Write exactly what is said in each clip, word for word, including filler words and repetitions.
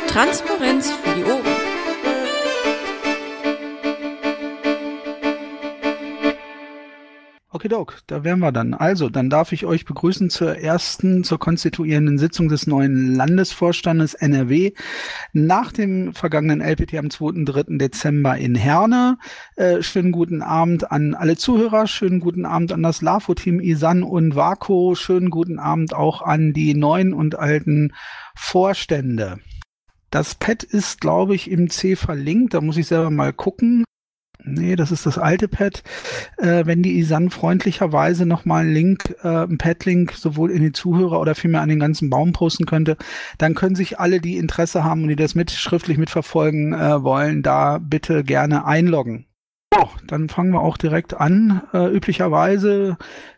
Transparenz für die Ohren. Okidok, da wären wir dann. Also, dann darf ich euch begrüßen zur ersten, zur konstituierenden Sitzung des neuen Landesvorstandes N R W nach dem vergangenen L P T am zweiten dritten Dezember in Herne. Äh, schönen guten Abend an alle Zuhörer, schönen guten Abend an das LAFO-Team Isan und Vako, schönen guten Abend auch an die neuen und alten Vorstände. Das Pad ist, glaube ich, im C verlinkt, da muss ich selber mal gucken. Nee, das ist das alte Pad. Äh, wenn die Isan freundlicherweise nochmal einen Link, äh, einen Pad-Link sowohl in die Zuhörer oder vielmehr an den ganzen Baum posten könnte, dann können sich alle, die Interesse haben und die das mit schriftlich mitverfolgen äh, wollen, da bitte gerne einloggen. So, dann fangen wir auch direkt an. Äh, üblicherweise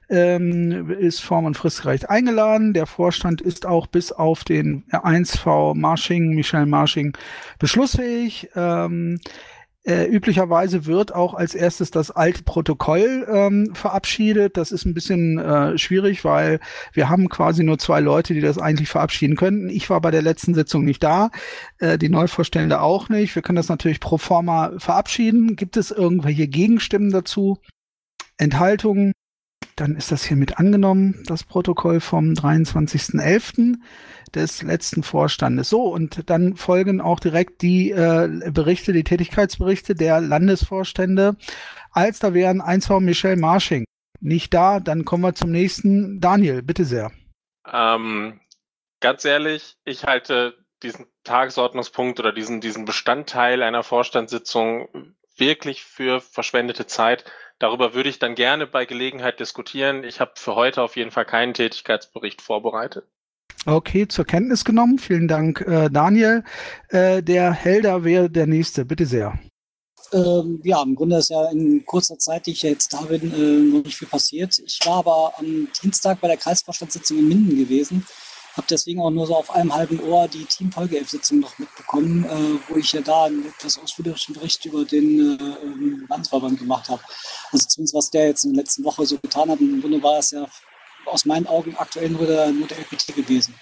ähm, ist form- und fristgerecht eingeladen. Der Vorstand ist auch bis auf den eins V Marsching, Michel Marsching, beschlussfähig. Ähm, Äh, üblicherweise wird auch als erstes das alte Protokoll ähm, verabschiedet. Das ist ein bisschen äh, schwierig, weil wir haben quasi nur zwei Leute, die das eigentlich verabschieden könnten. Ich war bei der letzten Sitzung nicht da, äh, die Neuvorstände auch nicht. Wir können das natürlich pro forma verabschieden. Gibt es irgendwelche Gegenstimmen dazu? Enthaltungen? Dann ist das hiermit angenommen, das Protokoll vom dreiundzwanzigsten elften des letzten Vorstandes. So, und dann folgen auch direkt die äh, Berichte, die Tätigkeitsberichte der Landesvorstände. Als da wären eins V Michel Marsching nicht da, dann kommen wir zum nächsten. Daniel, bitte sehr. Ähm, ganz ehrlich, ich halte diesen Tagesordnungspunkt oder diesen, diesen Bestandteil einer Vorstandssitzung wirklich für verschwendete Zeit. Darüber würde ich dann gerne bei Gelegenheit diskutieren. Ich habe für heute auf jeden Fall keinen Tätigkeitsbericht vorbereitet. Okay, zur Kenntnis genommen. Vielen Dank, äh, Daniel. Äh, der Helder wäre der Nächste. Bitte sehr. Ähm, ja, im Grunde ist ja in kurzer Zeit, die ich jetzt da bin, äh, noch nicht viel passiert. Ich war aber am Dienstag bei der Kreisvorstandssitzung in Minden gewesen, habe deswegen auch nur so auf einem halben Ohr die Team-Folge-Elf-Sitzung noch mitbekommen, äh, wo ich ja da einen etwas ausführlichen Bericht über den äh, Landesverband gemacht habe. Also zumindest was der jetzt in der letzten Woche so getan hat. Im Grunde war es ja aus meinen Augen aktuell nur der, nur der L P T gewesen.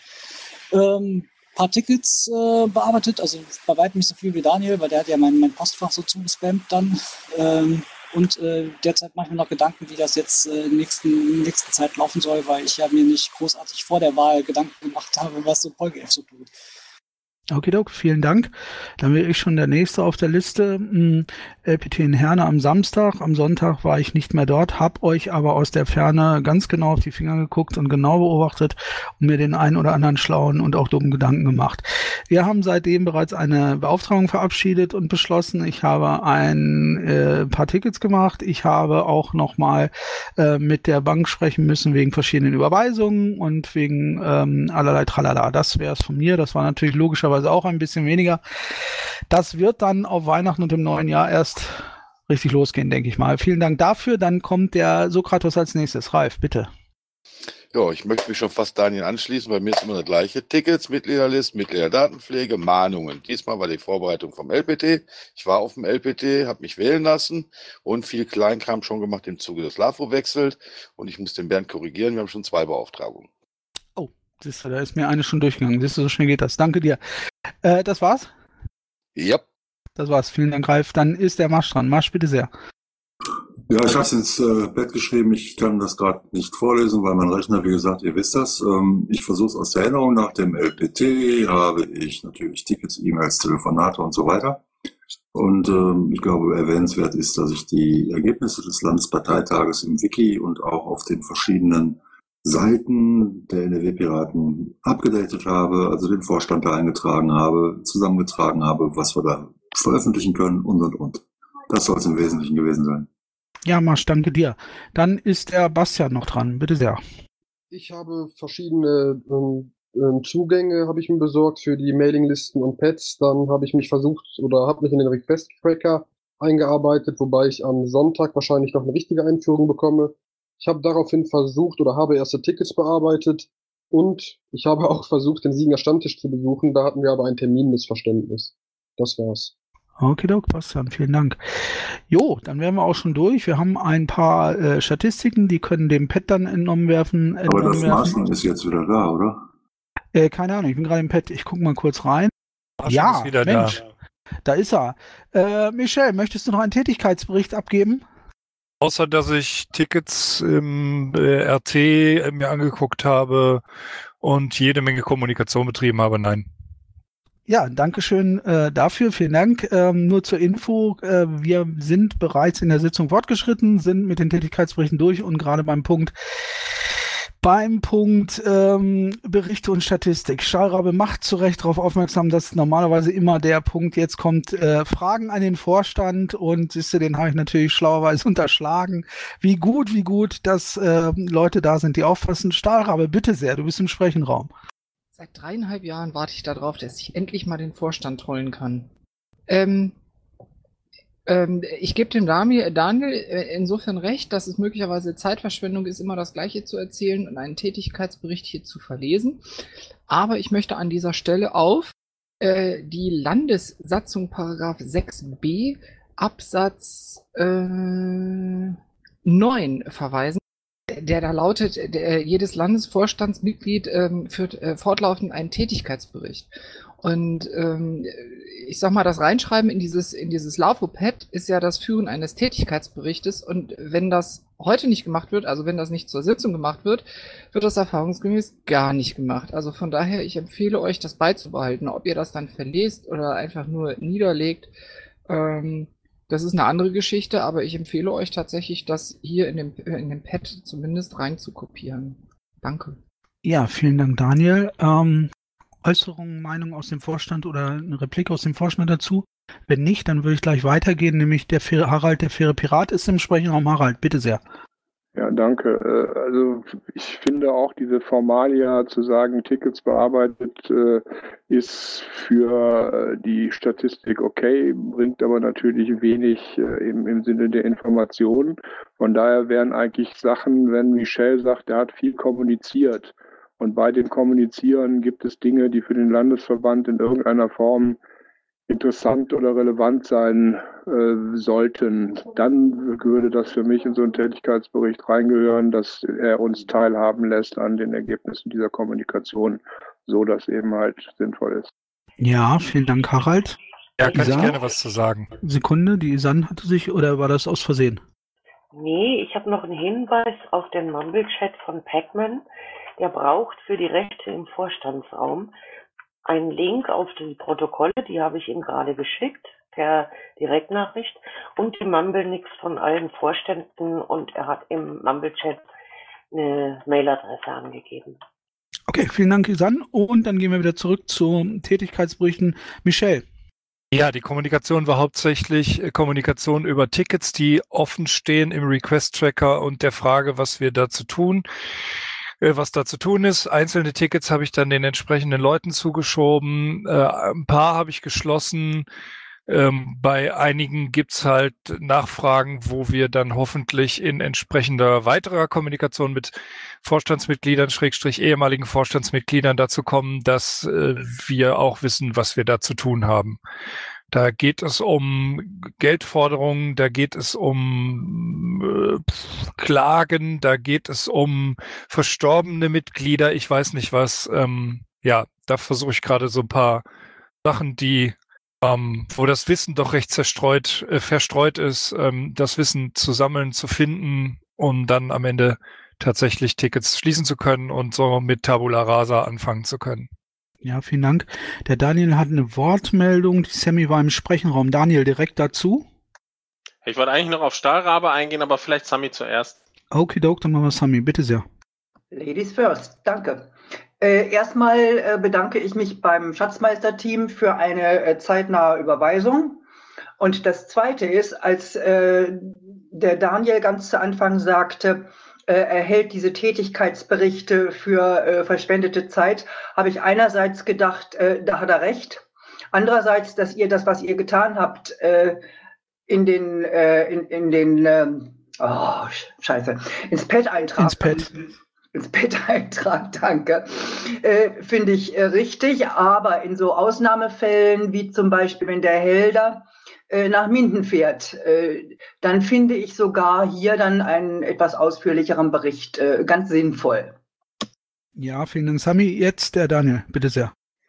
Ähm, paar Tickets äh, bearbeitet, also bei weitem nicht so viel wie Daniel, weil der hat ja mein, mein Postfach so zugespammt dann. Ähm, und äh, derzeit mache ich mir noch Gedanken, wie das jetzt äh, in der nächsten, nächsten Zeit laufen soll, weil ich ja mir nicht großartig vor der Wahl Gedanken gemacht habe, was so Folge-F so tut. Okidok, vielen Dank. Dann wäre ich schon der Nächste auf der Liste. L P T in Herne am Samstag. Am Sonntag war ich nicht mehr dort, hab euch aber aus der Ferne ganz genau auf die Finger geguckt und genau beobachtet und mir den einen oder anderen schlauen und auch dummen Gedanken gemacht. Wir haben seitdem bereits eine Beauftragung verabschiedet und beschlossen. Ich habe ein äh, paar Tickets gemacht. Ich habe auch nochmal äh, mit der Bank sprechen müssen wegen verschiedenen Überweisungen und wegen ähm, allerlei Tralala. Das wäre es von mir. Das war natürlich logischerweise auch ein bisschen weniger. Das wird dann auf Weihnachten und im neuen Jahr erst richtig losgehen, denke ich mal. Vielen Dank dafür. Dann kommt der Sokratos als nächstes. Ralf, bitte. Ja, ich möchte mich schon fast Daniel anschließen. Bei mir ist immer das gleiche. Tickets, Mitgliederlist, Mitgliederdatenpflege, Mahnungen. Diesmal war die Vorbereitung vom L P T. Ich war auf dem L P T, habe mich wählen lassen und viel Kleinkram schon gemacht im Zuge des LAFO wechselt. Und ich muss den Bernd korrigieren. Wir haben schon zwei Beauftragungen. Siehst du, da ist mir eine schon durchgegangen. Siehst du, so schnell geht das. Danke dir. Äh, das war's? Ja. Das war's. Vielen Dank, Ralf. Dann ist der Marsch dran. Marsch, bitte sehr. Ja, ich habe es ins äh, Bett geschrieben. Ich kann das gerade nicht vorlesen, weil mein Rechner, wie gesagt, ihr wisst das. Ähm, ich versuche es aus der Erinnerung. Nach dem L P T habe ich natürlich Tickets, E-Mails, Telefonate und so weiter. Und ähm, ich glaube, erwähnenswert ist, dass ich die Ergebnisse des Landesparteitages im Wiki und auch auf den verschiedenen Seiten der N R W-Piraten abgedatet habe, also den Vorstand da eingetragen habe, zusammengetragen habe, was wir da veröffentlichen können und und und. Das soll es im Wesentlichen gewesen sein. Ja, Marsch, danke dir. Dann ist der Bastian noch dran. Bitte sehr. Ich habe verschiedene ähm, ähm, Zugänge habe ich mir besorgt für die Mailinglisten und Pads. Dann habe ich mich versucht oder habe mich in den Request-Tracker eingearbeitet, wobei ich am Sonntag wahrscheinlich noch eine richtige Einführung bekomme. Ich habe daraufhin versucht oder habe erste Tickets bearbeitet und ich habe auch versucht, den Sieger Stammtisch zu besuchen. Da hatten wir aber ein Terminmissverständnis. Das war's. Okidok, Bastian, vielen Dank. Jo, dann wären wir auch schon durch. Wir haben ein paar äh, Statistiken, die können dem Pad dann entnommen werden. Aber das Marschen ist jetzt wieder da, oder? Äh, keine Ahnung, ich bin gerade im Pad. Ich gucke mal kurz rein. Arschig Ja, ist wieder Mensch, da. da ist er. Äh, Michel, möchtest du noch einen Tätigkeitsbericht abgeben? Außer, dass ich Tickets im äh, R T mir angeguckt habe und jede Menge Kommunikation betrieben habe, nein. Ja, danke schön äh, dafür. Vielen Dank. Ähm, nur zur Info, äh, wir sind bereits in der Sitzung fortgeschritten, sind mit den Tätigkeitsberichten durch und gerade beim Punkt beim Punkt ähm, Berichte und Statistik. Stahlrabe macht zu Recht darauf aufmerksam, dass normalerweise immer der Punkt jetzt kommt, äh, Fragen an den Vorstand, und siehst du, den habe ich natürlich schlauerweise unterschlagen. Wie gut, wie gut, dass äh, Leute da sind, die aufpassen. Stahlrabe, bitte sehr, du bist im Sprechenraum. Seit dreieinhalb Jahren warte ich darauf, dass ich endlich mal den Vorstand trollen kann. Ähm, ähm, ich gebe dem Daniel, Daniel insofern recht, dass es möglicherweise Zeitverschwendung ist, immer das Gleiche zu erzählen und einen Tätigkeitsbericht hier zu verlesen. Aber ich möchte an dieser Stelle auf äh, die Landessatzung Paragraph sechs b Absatz äh, neun verweisen, der da lautet, der, jedes Landesvorstandsmitglied ähm, führt äh, fortlaufend einen Tätigkeitsbericht. Und ähm, ich sag mal, das Reinschreiben in dieses, in dieses LAFO-Pad ist ja das Führen eines Tätigkeitsberichtes, und wenn das heute nicht gemacht wird, also wenn das nicht zur Sitzung gemacht wird, wird das erfahrungsgemäß gar nicht gemacht. Also von daher, ich empfehle euch, das beizubehalten. Ob ihr das dann verlest oder einfach nur niederlegt, ähm, das ist eine andere Geschichte, aber ich empfehle euch tatsächlich, das hier in dem, in dem Pad zumindest rein zu kopieren. Danke. Ja, vielen Dank, Daniel. Ähm, Äußerungen, Meinungen aus dem Vorstand oder eine Replik aus dem Vorstand dazu? Wenn nicht, dann würde ich gleich weitergehen, nämlich der faire Harald, der faire Pirat, ist im Sprechenraum. Harald, bitte sehr. Ja, danke. Also ich finde auch diese Formalia zu sagen, Tickets bearbeitet, ist für die Statistik okay, bringt aber natürlich wenig im, im Sinne der Informationen. Von daher wären eigentlich Sachen, wenn Michel sagt, er hat viel kommuniziert, und bei dem Kommunizieren gibt es Dinge, die für den Landesverband in irgendeiner Form interessant oder relevant sein äh, sollten, dann würde das für mich in so einen Tätigkeitsbericht reingehören, dass er uns teilhaben lässt an den Ergebnissen dieser Kommunikation, so dass eben halt sinnvoll ist. Ja, vielen Dank, Harald. Ja, kann Isa? ich gerne was zu sagen. Sekunde, die Isan hatte sich, oder war das aus Versehen? Nee, ich habe noch einen Hinweis auf den Mumble-Chat von Pacman. Der braucht für die Rechte im Vorstandsraum einen Link auf die Protokolle, die habe ich ihm gerade geschickt, per Direktnachricht, und die Mumble-Nix von allen Vorständen, und er hat im Mumble-Chat eine Mailadresse angegeben. Okay, vielen Dank, Isan. Und dann gehen wir wieder zurück zu Tätigkeitsberichten. Michel. Ja, die Kommunikation war hauptsächlich Kommunikation über Tickets, die offen stehen im Request-Tracker und der Frage, was wir dazu tun. Was da zu tun ist. Einzelne Tickets habe ich dann den entsprechenden Leuten zugeschoben. Äh, ein paar habe ich geschlossen. Ähm, bei einigen gibt's halt Nachfragen, wo wir dann hoffentlich in entsprechender weiterer Kommunikation mit Vorstandsmitgliedern, Schrägstrich ehemaligen Vorstandsmitgliedern dazu kommen, dass äh, wir auch wissen, was wir da zu tun haben. Da geht es um Geldforderungen, da geht es um äh, Klagen, da geht es um verstorbene Mitglieder, ich weiß nicht was. Ähm, ja, da versuche ich gerade so ein paar Sachen, die, ähm, wo das Wissen doch recht zerstreut, äh, verstreut ist, ähm, das Wissen zu sammeln, zu finden, um dann am Ende tatsächlich Tickets schließen zu können und so mit Tabula Rasa anfangen zu können. Ja, vielen Dank. Der Daniel hat eine Wortmeldung. Die Sammy war im Sprechenraum. Daniel, direkt dazu. Ich wollte eigentlich noch auf Stahlrabe eingehen, aber vielleicht Sammy zuerst. Okidoki, dann machen wir Sammy. Bitte sehr. Ladies first. Danke. Äh, erstmal äh, bedanke ich mich beim Schatzmeisterteam für eine äh, zeitnahe Überweisung. Und das Zweite ist, als äh, der Daniel ganz zu Anfang sagte, er hält diese Tätigkeitsberichte für äh, verschwendete Zeit, habe ich einerseits gedacht, äh, da hat er recht. Andererseits, dass ihr das, was ihr getan habt, äh, in den, äh, in, in den, ähm, oh, scheiße, ins Pad eintragen. Ins Pad. Ins Pad eintragen, danke. Äh, finde ich äh, richtig, aber in so Ausnahmefällen, wie zum Beispiel, wenn der Helder nach Minden fährt, dann finde ich sogar hier dann einen etwas ausführlicheren Bericht ganz sinnvoll. Ja, vielen Dank, Sammy. Jetzt der Daniel, bitte sehr.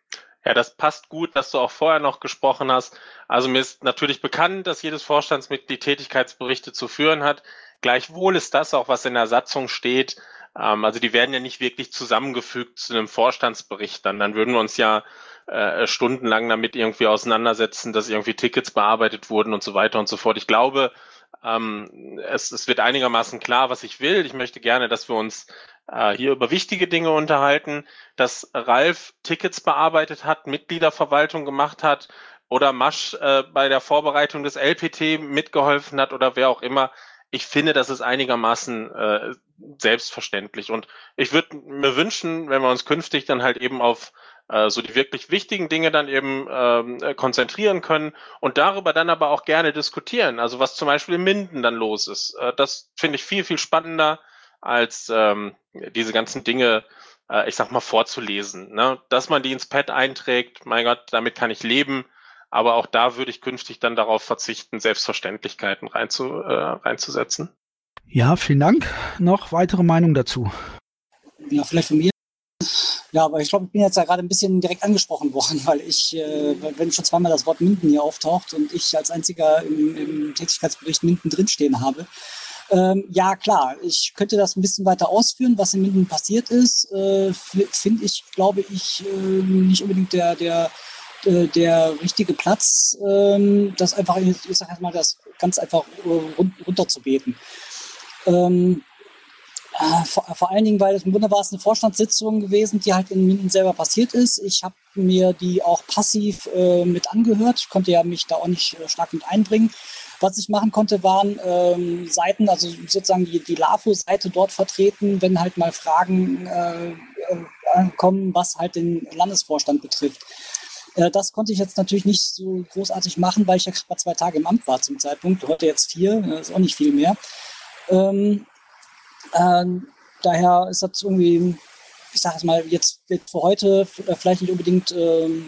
Ja, das passt gut, dass du auch vorher noch gesprochen hast. Also mir ist natürlich bekannt, dass jedes Vorstandsmitglied Tätigkeitsberichte zu führen hat. Gleichwohl ist das auch, was in der Satzung steht. Ähm, also die werden ja nicht wirklich zusammengefügt zu einem Vorstandsbericht. Dann, dann würden wir uns ja äh, stundenlang damit irgendwie auseinandersetzen, dass irgendwie Tickets bearbeitet wurden und so weiter und so fort. Ich glaube, ähm, es, es wird einigermaßen klar, was ich will. Ich möchte gerne, dass wir uns äh, hier über wichtige Dinge unterhalten, dass Ralf Tickets bearbeitet hat, Mitgliederverwaltung gemacht hat oder Masch äh, bei der Vorbereitung des L P T mitgeholfen hat oder wer auch immer. Ich finde, das ist einigermaßen äh, selbstverständlich. Und ich würde mir wünschen, wenn wir uns künftig dann halt eben auf äh, so die wirklich wichtigen Dinge dann eben ähm, konzentrieren können und darüber dann aber auch gerne diskutieren. Also was zum Beispiel in Minden dann los ist. Äh, das finde ich viel, viel spannender, als ähm, diese ganzen Dinge, äh, ich sag mal, vorzulesen. Ne? Dass man die ins Pad einträgt, mein Gott, damit kann ich leben. Aber auch da würde ich künftig dann darauf verzichten, Selbstverständlichkeiten reinzu, äh, reinzusetzen. Ja, vielen Dank. Noch weitere Meinung dazu? Ja, vielleicht von mir. Ja, aber ich glaube, ich bin jetzt ja gerade ein bisschen direkt angesprochen worden, weil ich, äh, wenn schon zweimal das Wort Minden hier auftaucht und ich als einziger im, im Tätigkeitsbericht Minden drinstehen habe. Ähm, ja, klar, ich könnte das ein bisschen weiter ausführen, was in Minden passiert ist. Äh, Finde ich, glaube ich, äh, nicht unbedingt der, der der richtige Platz, ähm, das einfach, ich sag jetzt mal, das ganz einfach run runterzubeten. Ähm, äh, vor, vor allen Dingen, weil es im Grunde war es eine Vorstandssitzung gewesen, die halt in Minden selber passiert ist. Ich habe mir die auch passiv äh, mit angehört. Ich konnte ja mich da auch nicht äh, stark mit einbringen. Was ich machen konnte, waren ähm, Seiten, also sozusagen die, die LAFO-Seite dort vertreten, wenn halt mal Fragen äh, äh, kommen, was halt den Landesvorstand betrifft. Das konnte ich jetzt natürlich nicht so großartig machen, weil ich ja gerade zwei Tage im Amt war zum Zeitpunkt. Heute jetzt vier, das ist auch nicht viel mehr. Ähm, äh, daher ist das irgendwie, ich sage es mal, jetzt für heute vielleicht nicht unbedingt ähm,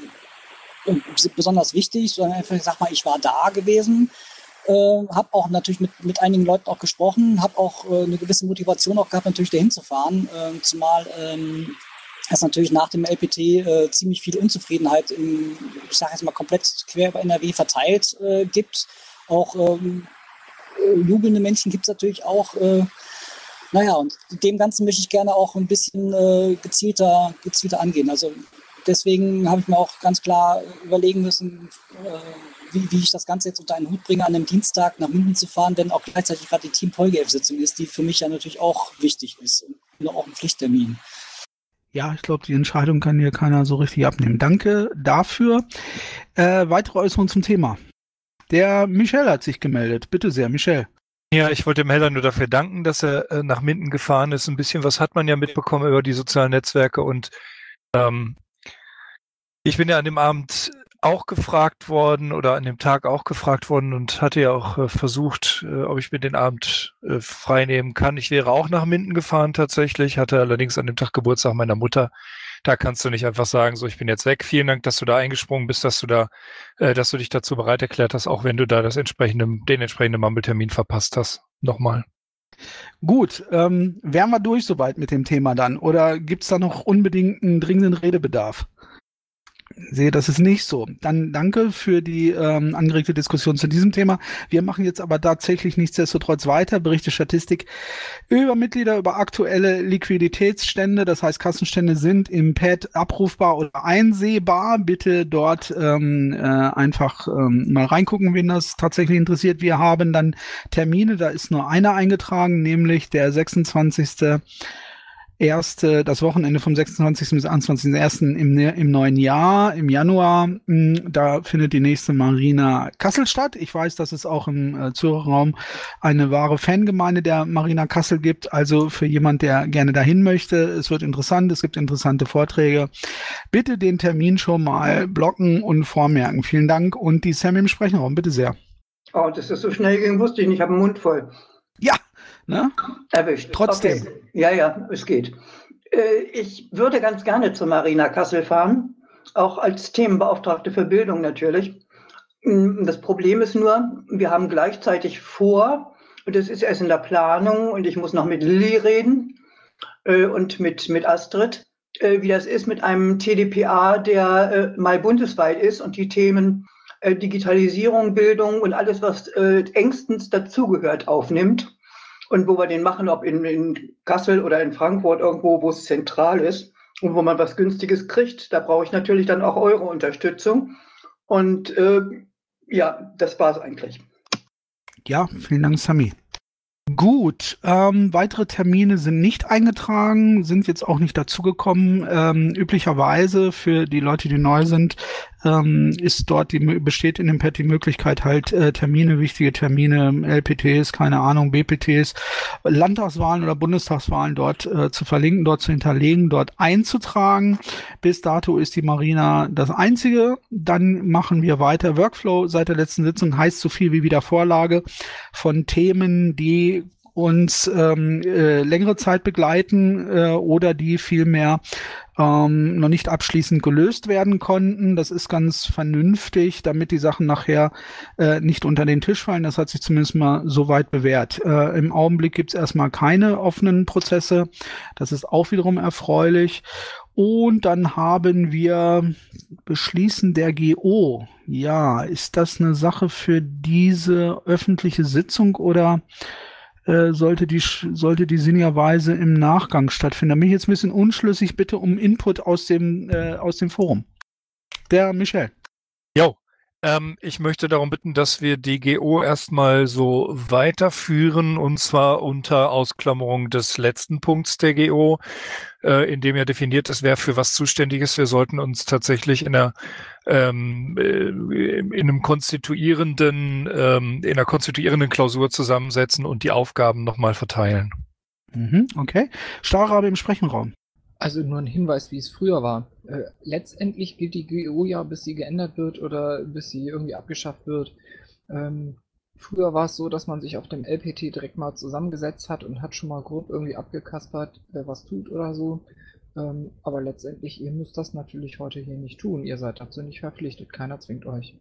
besonders wichtig, sondern einfach, ich sag mal, ich war da gewesen, äh, habe auch natürlich mit, mit einigen Leuten auch gesprochen, habe auch äh, eine gewisse Motivation auch gehabt, natürlich dahin zu fahren, äh, zumal ähm, es natürlich nach dem L P T äh, ziemlich viel Unzufriedenheit im, ich sage jetzt mal, komplett quer über N R W verteilt äh, gibt. Auch ähm, äh, jubelnde Menschen gibt es natürlich auch. Äh, naja, und dem Ganzen möchte ich gerne auch ein bisschen äh, gezielter, gezielter angehen. Also deswegen habe ich mir auch ganz klar überlegen müssen, äh, wie, wie ich das Ganze jetzt unter einen Hut bringe, an einem Dienstag nach Minden zu fahren, wenn auch gleichzeitig gerade die Team-Polgef-Sitzung ist, die für mich ja natürlich auch wichtig ist und auch ein Pflichttermin. Ja, ich glaube, die Entscheidung kann hier keiner so richtig abnehmen. Danke dafür. Äh, weitere Äußerungen zum Thema. Der Michel hat sich gemeldet. Bitte sehr, Michel. Ja, ich wollte dem Heller nur dafür danken, dass er äh, nach Minden gefahren ist. Ein bisschen was hat man ja mitbekommen über die sozialen Netzwerke. Und ähm, ich bin ja an dem Abend auch gefragt worden oder an dem Tag auch gefragt worden und hatte ja auch äh, versucht, äh, ob ich mir den Abend äh, frei nehmen kann. Ich wäre auch nach Minden gefahren tatsächlich, hatte allerdings an dem Tag Geburtstag meiner Mutter. Da kannst du nicht einfach sagen, so, ich bin jetzt weg. Vielen Dank, dass du da eingesprungen bist, dass du da, äh, dass du dich dazu bereit erklärt hast, auch wenn du da das entsprechende, den entsprechenden Mumble-Termin verpasst hast. Nochmal. Gut, ähm, wären wir durch soweit mit dem Thema dann? Oder gibt es da noch unbedingt einen dringenden Redebedarf? Sehe, das ist nicht so. Dann danke für die ähm, angeregte Diskussion zu diesem Thema. Wir machen jetzt aber tatsächlich nichtsdestotrotz weiter. Berichte Statistik über Mitglieder, über aktuelle Liquiditätsstände. Das heißt, Kassenstände sind im Pad abrufbar oder einsehbar. Bitte dort ähm, äh, einfach ähm, mal reingucken, wen das tatsächlich interessiert. Wir haben dann Termine, da ist nur einer eingetragen, nämlich der sechsundzwanzigste Erste, das Wochenende vom sechsundzwanzigsten bis einundzwanzigsten ersten im, im neuen Jahr, im Januar, mh, da findet die nächste Marina Kassel statt. Ich weiß, dass es auch im äh, Zürcher Raum eine wahre Fangemeinde der Marina Kassel gibt. Also für jemand, der gerne dahin möchte, es wird interessant, es gibt interessante Vorträge. Bitte den Termin schon mal blocken und vormerken. Vielen Dank. Und die Sam im Sprechenraum, bitte sehr. Oh, dass das so schnell ging, wusste ich nicht. Ich habe den Mund voll. Ja, ne? Erwischt. Trotzdem. Okay. Ja, ja, es geht. Äh, ich würde ganz gerne zur Marina Kassel fahren, auch als Themenbeauftragte für Bildung natürlich. Das Problem ist nur, wir haben gleichzeitig vor, und das ist erst in der Planung, und ich muss noch mit Lilly reden äh, und mit, mit Astrid, äh, wie das ist mit einem T D P A, der äh, mal bundesweit ist und die Themen äh, Digitalisierung, Bildung und alles, was äh, engstens dazugehört, aufnimmt. Und wo wir den machen, ob in, in Kassel oder in Frankfurt, irgendwo, wo es zentral ist und wo man was Günstiges kriegt, da brauche ich natürlich dann auch eure Unterstützung. Und äh, ja, das war es eigentlich. Ja, vielen Dank, Sami. Gut, ähm, weitere Termine sind nicht eingetragen, sind jetzt auch nicht dazugekommen. Ähm, üblicherweise für die Leute, die neu sind, ähm, ist dort die besteht in dem Pad die Möglichkeit, halt äh, Termine, wichtige Termine, L P Ts, keine Ahnung, B P Ts, Landtagswahlen oder Bundestagswahlen dort äh, zu verlinken, dort zu hinterlegen, dort einzutragen. Bis dato ist die Marina das Einzige. Dann machen wir weiter. Workflow seit der letzten Sitzung heißt so viel wie Wiedervorlage von Themen, die uns ähm, äh, längere Zeit begleiten äh, oder die vielmehr ähm, noch nicht abschließend gelöst werden konnten. Das ist ganz vernünftig, damit die Sachen nachher äh, nicht unter den Tisch fallen. Das hat sich zumindest mal so weit bewährt. Äh, im Augenblick gibt es erstmal keine offenen Prozesse. Das ist auch wiederum erfreulich. Und dann haben wir Beschließen der G O. Ja, ist das eine Sache für diese öffentliche Sitzung oder äh, sollte die sollte die sinnigerweise im Nachgang stattfinden? Da bin ich jetzt ein bisschen unschlüssig. Bitte um Input aus dem äh, aus dem Forum. Der Michel. Jo. Ähm, ich möchte darum bitten, dass wir die G O erstmal so weiterführen, und zwar unter Ausklammerung des letzten Punkts der G O, äh, in dem ja definiert ist, wer für was zuständig ist. Wir sollten uns tatsächlich in einer ähm, in einem konstituierenden, ähm, in einer konstituierenden Klausur zusammensetzen und die Aufgaben nochmal verteilen. Mhm, okay. Starrabe im Sprechenraum. Also nur ein Hinweis, wie es früher war. Äh, letztendlich gilt die G O ja, bis sie geändert wird oder bis sie irgendwie abgeschafft wird. Ähm, früher war es so, dass man sich auf dem L P T direkt mal zusammengesetzt hat und hat schon mal grob irgendwie abgekaspert, wer was tut oder so. Ähm, aber letztendlich, ihr müsst das natürlich heute hier nicht tun. Ihr seid dazu nicht verpflichtet. Keiner zwingt euch.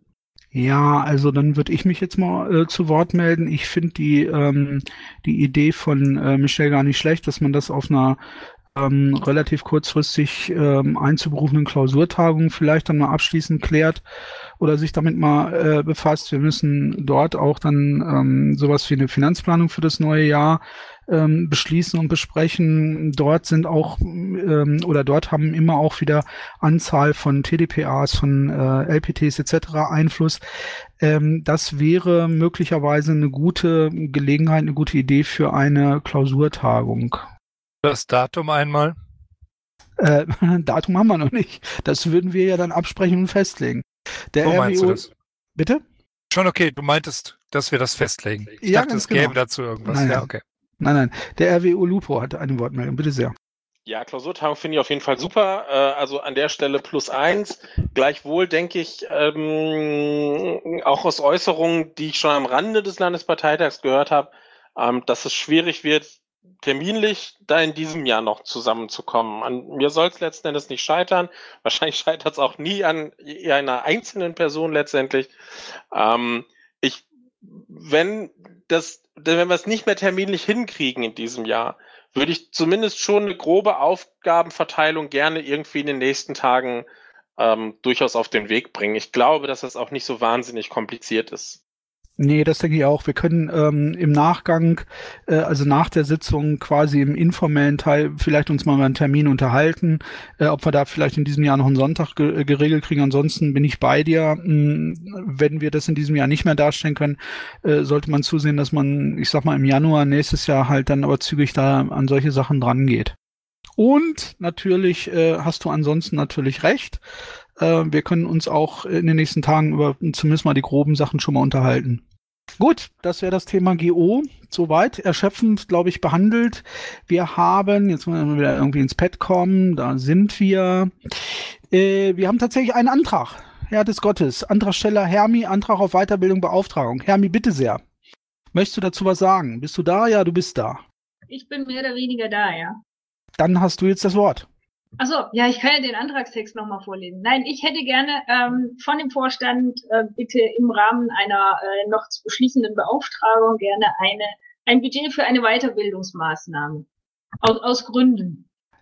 Ja, also dann würde ich mich jetzt mal äh, zu Wort melden. Ich finde die ähm, die Idee von äh, Michel gar nicht schlecht, dass man das auf einer ähm, relativ kurzfristig ähm, einzuberufenen Klausurtagung vielleicht dann mal abschließend klärt oder sich damit mal äh, befasst. Wir müssen dort auch dann ähm, sowas wie eine Finanzplanung für das neue Jahr ähm, beschließen und besprechen. Dort sind auch ähm, oder dort haben immer auch wieder Anzahl von T D P As, von äh, L P Ts et cetera Einfluss. Ähm, das wäre möglicherweise eine gute Gelegenheit, eine gute Idee für eine Klausurtagung. Das Datum einmal? Äh, Datum haben wir noch nicht. Das würden wir ja dann absprechen und festlegen. Der Wo meinst R W O, du das? Bitte? Schon okay, du meintest, dass wir das festlegen. Ich Ja, dachte, ganz es gäbe genau. dazu irgendwas. Nein, ja, nein. okay. Nein, nein. Der R W O Lupo hat eine Wortmeldung. Bitte sehr. Ja, Klausurtagung finde ich auf jeden Fall super. Äh, also an der Stelle plus eins. Gleichwohl denke ich, ähm, auch aus Äußerungen, die ich schon am Rande des Landesparteitags gehört habe, ähm, dass es schwierig wird, terminlich da in diesem Jahr noch zusammenzukommen. An mir soll es letzten Endes nicht scheitern. Wahrscheinlich scheitert es auch nie an einer einzelnen Person letztendlich. Ähm, ich, wenn das, wenn wir es nicht mehr terminlich hinkriegen in diesem Jahr, würde ich zumindest schon eine grobe Aufgabenverteilung gerne irgendwie in den nächsten Tagen ähm, durchaus auf den Weg bringen. Ich glaube, dass das auch nicht so wahnsinnig kompliziert ist. Nee, das denke ich auch. Wir können ähm, im Nachgang, äh, also nach der Sitzung quasi im informellen Teil vielleicht uns mal über einen Termin unterhalten, äh, ob wir da vielleicht in diesem Jahr noch einen Sonntag ge geregelt kriegen. Ansonsten bin ich bei dir. Mh, wenn wir das in diesem Jahr nicht mehr darstellen können, äh, sollte man zusehen, dass man, ich sag mal, im Januar nächstes Jahr halt dann aber zügig da an solche Sachen dran geht. Und natürlich äh, hast du ansonsten natürlich recht. Äh, wir können uns auch in den nächsten Tagen über zumindest mal die groben Sachen schon mal unterhalten. Gut, das wäre das Thema G O. Soweit erschöpfend, glaube ich, behandelt. Wir haben, jetzt müssen wir wieder irgendwie ins Pad kommen, da sind wir. Äh, wir haben tatsächlich einen Antrag. Herr des Gottes, Antragsteller Hermi, Antrag auf Weiterbildung, Beauftragung. Hermi, bitte sehr. Möchtest du dazu was sagen? Bist du da? Ja, du bist da. Ich bin mehr oder weniger da, ja. Dann hast du jetzt das Wort. Achso, ja, ich kann ja den Antragstext nochmal vorlesen. Nein, ich hätte gerne ähm, von dem Vorstand äh, bitte im Rahmen einer äh, noch zu beschließenden Beauftragung gerne eine ein Budget für eine Weiterbildungsmaßnahme. Aus, aus Gründen.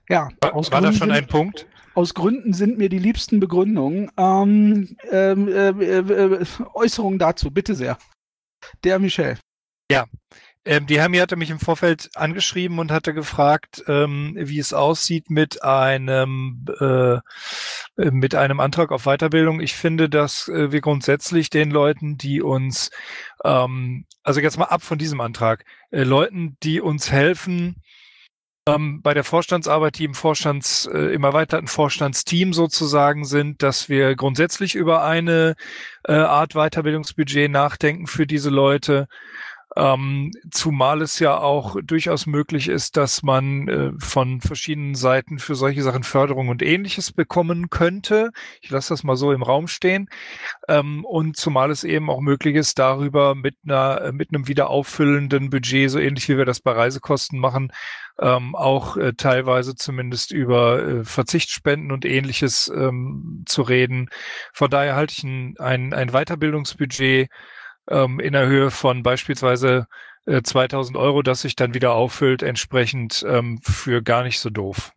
Ja, war, aus war da Gründen schon sind, ein Punkt? Aus Gründen sind mir die liebsten Begründungen. Ähm, ähm, äh, äh, äh, Äußerungen dazu, bitte sehr. Der Michel. Ja, ähm, die Hermi hatte mich im Vorfeld angeschrieben und hatte gefragt, ähm, wie es aussieht mit einem äh, mit einem Antrag auf Weiterbildung. Ich finde, dass äh, wir grundsätzlich den Leuten, die uns, ähm, also jetzt mal ab von diesem Antrag, äh, Leuten, die uns helfen, ähm, bei der Vorstandsarbeit, die im Vorstands, äh, im erweiterten Vorstandsteam sozusagen sind, dass wir grundsätzlich über eine äh, Art Weiterbildungsbudget nachdenken für diese Leute. Ähm, zumal es ja auch durchaus möglich ist, dass man äh, von verschiedenen Seiten für solche Sachen Förderung und Ähnliches bekommen könnte. Ich lasse das mal so im Raum stehen. Ähm, und zumal es eben auch möglich ist, darüber mit einer, mit einem wieder auffüllenden Budget, so ähnlich wie wir das bei Reisekosten machen, ähm, auch äh, teilweise zumindest über äh, Verzichtsspenden und Ähnliches ähm, zu reden. Von daher halte ich ein, ein, ein Weiterbildungsbudget ähm, in der Höhe von beispielsweise äh, zweitausend Euro, das sich dann wieder auffüllt, entsprechend ähm, für gar nicht so doof.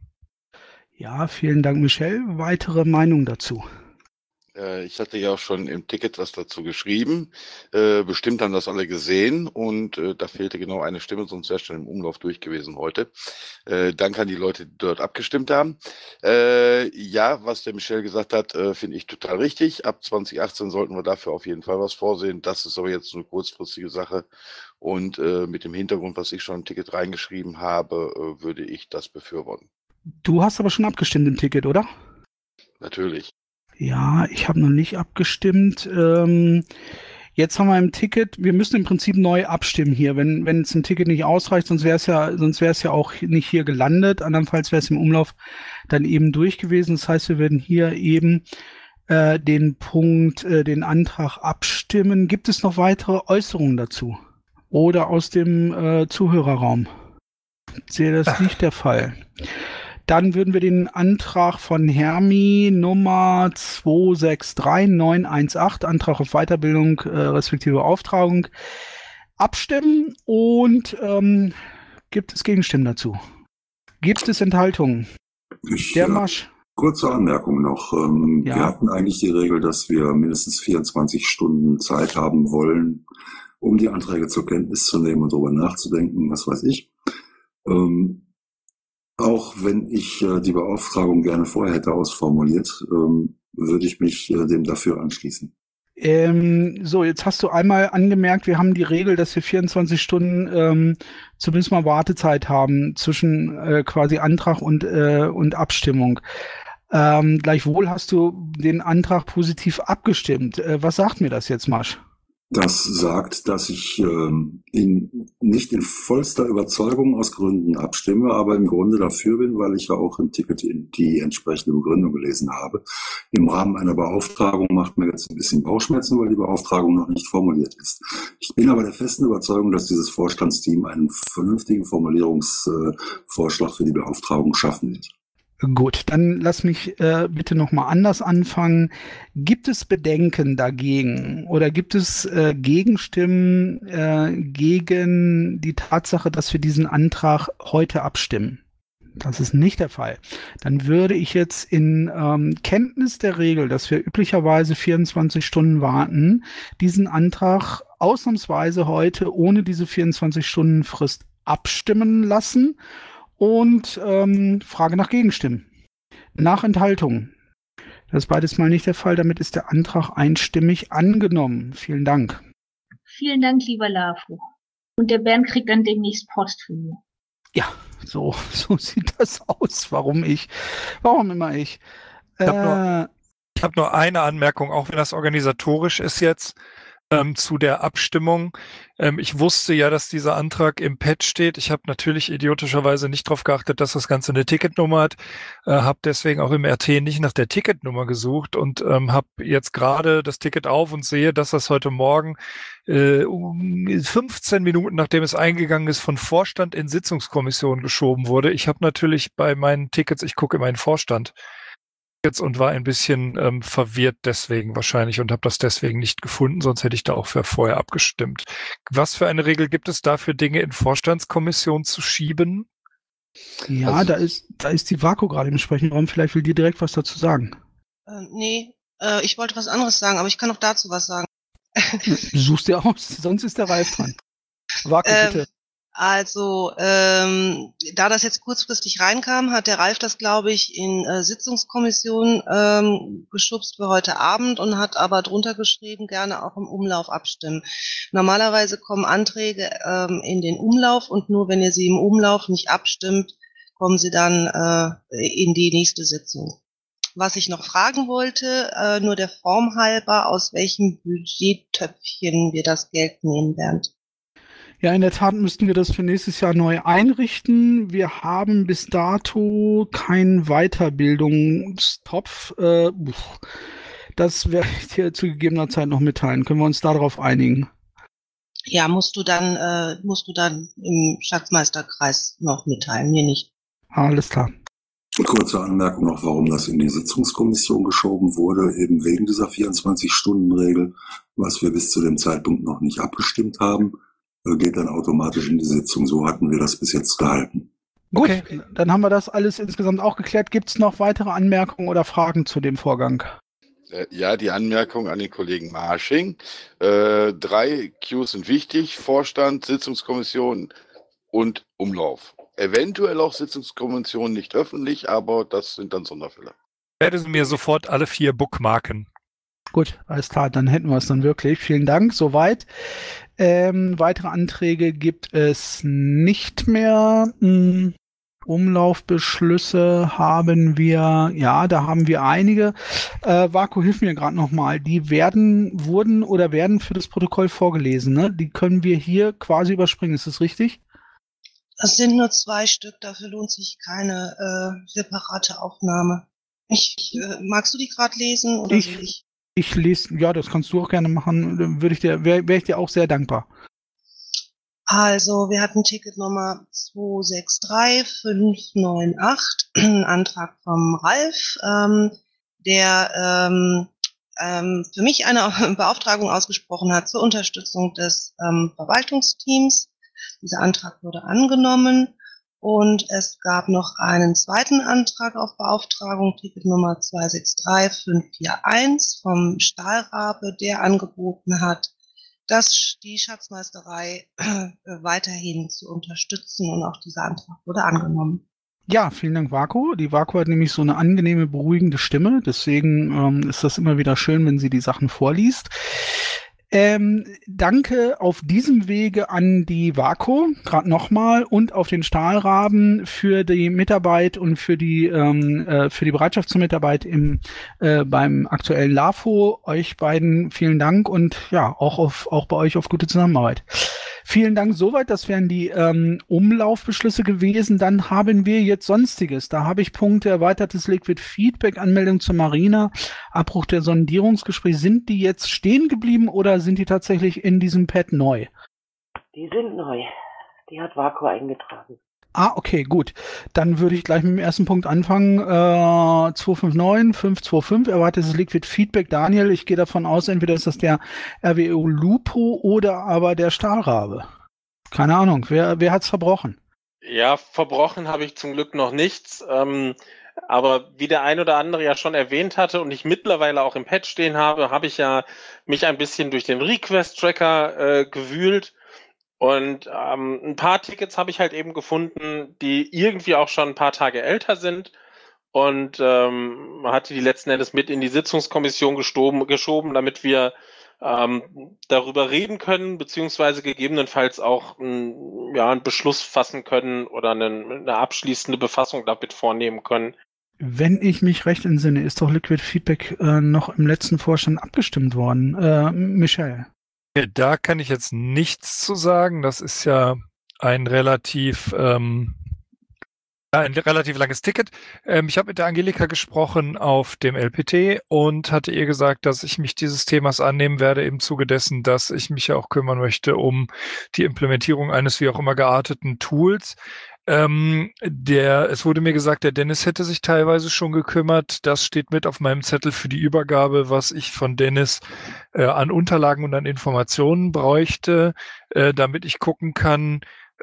Ja, vielen Dank, Michel. Weitere Meinung dazu? Äh, ich hatte ja auch schon im Ticket was dazu geschrieben. Äh, bestimmt haben das alle gesehen und äh, da fehlte genau eine Stimme, sonst wäre es schon im Umlauf durch gewesen heute. Äh, danke an die Leute, die dort abgestimmt haben. Äh, ja, was der Michel gesagt hat, äh, finde ich total richtig. Ab zwanzig achtzehn sollten wir dafür auf jeden Fall was vorsehen. Das ist aber jetzt eine kurzfristige Sache. Und äh, mit dem Hintergrund, was ich schon im Ticket reingeschrieben habe, äh, würde ich das befürworten. Du hast aber schon abgestimmt im Ticket, oder? Natürlich. Ja, ich habe noch nicht abgestimmt. Ähm, jetzt haben wir im Ticket, wir müssen im Prinzip neu abstimmen hier, wenn wenn es ein Ticket nicht ausreicht, sonst wäre es ja, sonst wäre es ja auch nicht hier gelandet. Andernfalls wäre es im Umlauf dann eben durch gewesen. Das heißt, wir werden hier eben äh, den Punkt, äh, den Antrag abstimmen. Gibt es noch weitere Äußerungen dazu? Oder aus dem äh, Zuhörerraum? Ich sehe das nicht der Fall. Dann würden wir den Antrag von Hermi Nummer zwei sechs drei neun eins acht, Antrag auf Weiterbildung äh, respektive Beauftragung, abstimmen. Und ähm, gibt es Gegenstimmen dazu? Gibt es Enthaltungen? Ich, Der äh, Marsch. Kurze Anmerkung noch. Ähm, Ja. Wir hatten eigentlich die Regel, dass wir mindestens vierundzwanzig Stunden Zeit haben wollen, um die Anträge zur Kenntnis zu nehmen und darüber nachzudenken, was weiß ich. Ähm, Auch wenn ich äh, die Beauftragung gerne vorher hätte ausformuliert, ähm, würde ich mich äh, dem dafür anschließen. Ähm, so, jetzt hast du einmal angemerkt, wir haben die Regel, dass wir vierundzwanzig Stunden ähm, zumindest mal Wartezeit haben zwischen äh, quasi Antrag und, äh, und Abstimmung. Ähm, gleichwohl hast du den Antrag positiv abgestimmt. Äh, was sagt mir das jetzt, Marsch? Das sagt, dass ich ähm, in, nicht in vollster Überzeugung aus Gründen abstimme, aber im Grunde dafür bin, weil ich ja auch im Ticket die entsprechende Begründung gelesen habe. Im Rahmen einer Beauftragung macht mir jetzt ein bisschen Bauchschmerzen, weil die Beauftragung noch nicht formuliert ist. Ich bin aber der festen Überzeugung, dass dieses Vorstandsteam einen vernünftigen Formulierungsvorschlag für die Beauftragung schaffen wird. Gut, dann lass mich äh, bitte nochmal anders anfangen. Gibt es Bedenken dagegen oder gibt es äh, Gegenstimmen äh, gegen die Tatsache, dass wir diesen Antrag heute abstimmen? Das ist nicht der Fall. Dann würde ich jetzt in ähm, Kenntnis der Regel, dass wir üblicherweise vierundzwanzig Stunden warten, diesen Antrag ausnahmsweise heute ohne diese vierundzwanzig Stunden Frist abstimmen lassen. Und ähm, Frage nach Gegenstimmen. Nach Enthaltung. Das ist beides mal nicht der Fall. Damit ist der Antrag einstimmig angenommen. Vielen Dank. Vielen Dank, lieber Lafu. Und der Bernd kriegt dann demnächst Post von mir. Ja, so, so sieht das aus. Warum ich? Warum immer ich? Ich habe Äh, nur, ich hab nur eine Anmerkung, auch wenn das organisatorisch ist jetzt. Ähm, zu der Abstimmung. Ähm, ich wusste ja, dass dieser Antrag im Pad steht. Ich habe natürlich idiotischerweise nicht darauf geachtet, dass das Ganze eine Ticketnummer hat. Äh, habe deswegen auch im R T nicht nach der Ticketnummer gesucht und ähm, habe jetzt gerade das Ticket auf und sehe, dass das heute Morgen äh, um fünfzehn Minuten, nachdem es eingegangen ist, von Vorstand in Sitzungskommission geschoben wurde. Ich habe natürlich bei meinen Tickets, ich gucke in meinen Vorstand jetzt und war ein bisschen ähm, verwirrt deswegen wahrscheinlich und habe das deswegen nicht gefunden, sonst hätte ich da auch für vorher abgestimmt. Was für eine Regel gibt es dafür, Dinge in Vorstandskommission zu schieben? Ja, Also- da ist, da ist die Vaku gerade im Sprechenraum. Vielleicht will die direkt was dazu sagen. Äh, nee, äh, ich wollte was anderes sagen, aber ich kann auch dazu was sagen. Such's dir aus, sonst ist der Ralf dran. Vaku, Ähm, bitte. Also, ähm, da das jetzt kurzfristig reinkam, hat der Ralf das, glaube ich, in äh, Sitzungskommission ähm, geschubst für heute Abend und hat aber drunter geschrieben, gerne auch im Umlauf abstimmen. Normalerweise kommen Anträge ähm, in den Umlauf und nur wenn ihr sie im Umlauf nicht abstimmt, kommen sie dann äh, in die nächste Sitzung. Was ich noch fragen wollte, äh, nur der Form halber, aus welchem Budgettöpfchen wir das Geld nehmen werden. Ja, in der Tat müssten wir das für nächstes Jahr neu einrichten. Wir haben bis dato keinen Weiterbildungstopf. Äh, uff. das werde ich dir zu gegebener Zeit noch mitteilen. Können wir uns darauf einigen? Ja, musst du dann, äh, musst du dann im Schatzmeisterkreis noch mitteilen, mir nicht. Alles klar. Kurze Anmerkung noch, warum das in die Sitzungskommission geschoben wurde, eben wegen dieser vierundzwanzig-Stunden-Regel, was wir bis zu dem Zeitpunkt noch nicht abgestimmt haben, geht dann automatisch in die Sitzung. So hatten wir das bis jetzt gehalten. Gut, Okay. dann haben wir das alles insgesamt auch geklärt. Gibt es noch weitere Anmerkungen oder Fragen zu dem Vorgang? Äh, Ja, die Anmerkung an den Kollegen Marsching. Äh, drei Qs sind wichtig: Vorstand, Sitzungskommission und Umlauf. Eventuell auch Sitzungskommission nicht öffentlich, aber das sind dann Sonderfälle. Ich werde mir sofort alle vier bookmarken. Gut, alles klar, dann hätten wir es dann wirklich. Vielen Dank, soweit. Ähm, weitere Anträge gibt es nicht mehr. Hm, Umlaufbeschlüsse haben wir, ja, da haben wir einige. Äh, Vaku, hilf mir gerade nochmal. Die werden, wurden oder werden für das Protokoll vorgelesen, ne? Die können wir hier quasi überspringen, ist das richtig? Es sind nur zwei Stück, dafür lohnt sich keine äh, separate Aufnahme. Ich, ich, äh, magst du die gerade lesen oder Ich- soll ich? Ich lese, ja, das kannst du auch gerne machen, dann würde ich dir, wäre wär ich dir auch sehr dankbar. Also, wir hatten Ticketnummer zwei sechs drei fünf neun acht, Antrag vom Ralf, ähm, der ähm, ähm, für mich eine Beauftragung ausgesprochen hat zur Unterstützung des ähm, Verwaltungsteams. Dieser Antrag wurde angenommen und es gab noch einen zweiten Antrag auf Beauftragung, Ticketnummer zwei sechs drei fünf vier eins vom Stahlrabe, der angeboten hat, dass die Schatzmeisterei äh, weiterhin zu unterstützen, und auch dieser Antrag wurde angenommen. Ja, vielen Dank, Vaku. Die Vaku hat nämlich so eine angenehme, beruhigende Stimme. Deswegen ähm, ist das immer wieder schön, wenn sie die Sachen vorliest. Ähm, danke auf diesem Wege an die Vaku, gerade nochmal, und auf den Stahlraben für die Mitarbeit und für die ähm, äh, für die Bereitschaft zur Mitarbeit im äh, beim aktuellen LAFO. Euch beiden vielen Dank und ja, auch auf auch bei euch auf gute Zusammenarbeit. Vielen Dank soweit. Das wären die ähm, Umlaufbeschlüsse gewesen. Dann haben wir jetzt Sonstiges. Da habe ich Punkte: erweitertes Liquid Feedback, Anmeldung zur Marina, Abbruch der Sondierungsgespräche. Sind die jetzt stehen geblieben oder sind die tatsächlich in diesem Pad neu? Die sind neu. Die hat Vaku eingetragen. Ah, okay, gut. Dann würde ich gleich mit dem ersten Punkt anfangen. Äh, zwei fünf neun fünf zwei fünf, erweitertes Liquid Feedback. Daniel, ich gehe davon aus, entweder ist das der R W O Lupo oder aber der Stahlrabe. Keine Ahnung, wer, wer hat's verbrochen? Ja, verbrochen habe ich zum Glück noch nichts. Ähm, aber wie der ein oder andere ja schon erwähnt hatte und ich mittlerweile auch im Pad stehen habe, habe ich ja mich ein bisschen durch den Request-Tracker äh, gewühlt. Und ähm, ein paar Tickets habe ich halt eben gefunden, die irgendwie auch schon ein paar Tage älter sind. Und ähm, man hatte die letzten Endes mit in die Sitzungskommission gestoben, geschoben, damit wir ähm, darüber reden können, beziehungsweise gegebenenfalls auch ein, ja, einen Beschluss fassen können oder eine, eine abschließende Befassung damit vornehmen können. Wenn ich mich recht entsinne, ist doch Liquid Feedback äh, noch im letzten Vorstand abgestimmt worden. Äh, Michel. Da kann ich jetzt nichts zu sagen. Das ist ja ein relativ, ähm, ein relativ langes Ticket. Ähm, ich habe mit der Angelika gesprochen auf dem L P T und hatte ihr gesagt, dass ich mich dieses Themas annehmen werde im Zuge dessen, dass ich mich ja auch kümmern möchte um die Implementierung eines wie auch immer gearteten Tools. Ähm, der, es wurde mir gesagt, der Dennis hätte sich teilweise schon gekümmert. Das steht mit auf meinem Zettel für die Übergabe, was ich von Dennis äh, an Unterlagen und an Informationen bräuchte, äh, damit ich gucken kann,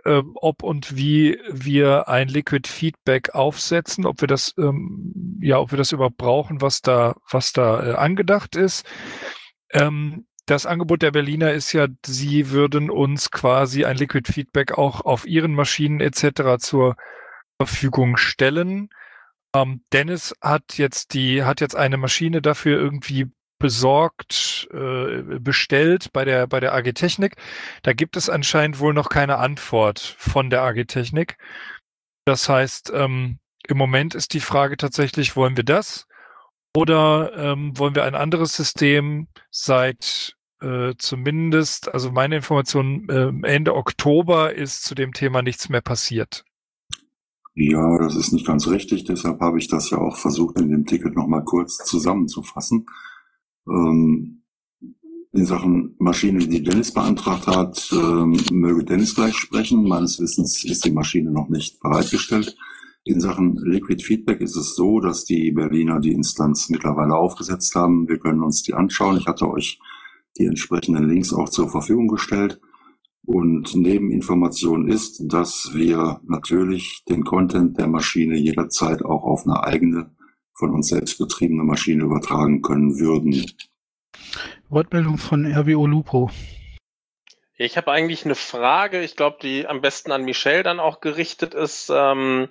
äh, ob und wie wir ein Liquid Feedback aufsetzen, ob wir das, ähm, ja, ob wir das überhaupt brauchen, was da, was da äh, angedacht ist. Ähm, das Angebot der Berliner ist ja, sie würden uns quasi ein Liquid Feedback auch auf ihren Maschinen et cetera zur Verfügung stellen. Ähm, Dennis hat jetzt die, hat jetzt eine Maschine dafür irgendwie besorgt, äh, bestellt bei der, bei der A G Technik. Da gibt es anscheinend wohl noch keine Antwort von der A G Technik. Das heißt, ähm, im Moment ist die Frage tatsächlich, wollen wir das? Oder ähm, wollen wir ein anderes System? Seit äh, zumindest, also meine Information, äh, Ende Oktober ist zu dem Thema nichts mehr passiert. Ja, das ist nicht ganz richtig. Deshalb habe ich das ja auch versucht, in dem Ticket nochmal kurz zusammenzufassen. Ähm, in Sachen Maschine, die Dennis beantragt hat, ähm, möge Dennis gleich sprechen. Meines Wissens ist die Maschine noch nicht bereitgestellt. In Sachen Liquid Feedback ist es so, dass die Berliner die Instanz mittlerweile aufgesetzt haben. Wir können uns die anschauen. Ich hatte euch die entsprechenden Links auch zur Verfügung gestellt. Und Nebeninformation ist, dass wir natürlich den Content der Maschine jederzeit auch auf eine eigene, von uns selbst betriebene Maschine übertragen können würden. Wortmeldung von R W O Lupo. Ich habe eigentlich eine Frage, ich glaube, die am besten an Michelle dann auch gerichtet ist. Ähm,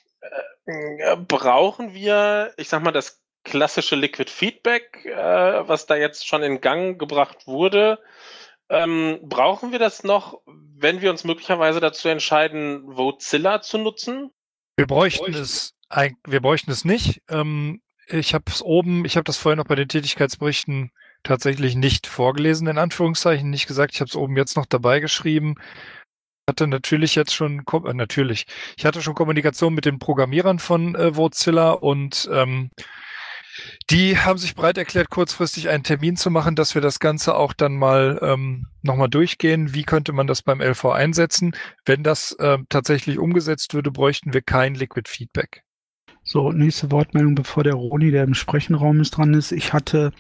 äh, brauchen wir, ich sag mal, das klassische Liquid Feedback, äh, was da jetzt schon in Gang gebracht wurde? Ähm, brauchen wir das noch, wenn wir uns möglicherweise dazu entscheiden, Vozilla zu nutzen? Wir bräuchten es, wir bräuchten es nicht. Ähm, ich habe es oben, ich habe das vorhin noch bei den Tätigkeitsberichten tatsächlich nicht vorgelesen, in Anführungszeichen, nicht gesagt. Ich habe es oben jetzt noch dabei geschrieben. Ich hatte natürlich jetzt schon, äh, natürlich, ich hatte schon Kommunikation mit den Programmierern von äh, Vozilla und ähm, die haben sich bereit erklärt, kurzfristig einen Termin zu machen, dass wir das Ganze auch dann mal ähm, nochmal durchgehen. Wie könnte man das beim L V einsetzen? Wenn das äh, tatsächlich umgesetzt würde, bräuchten wir kein Liquid Feedback. So, nächste Wortmeldung, bevor der Roni, der im Sprechenraum ist, dran ist. Ich hatte,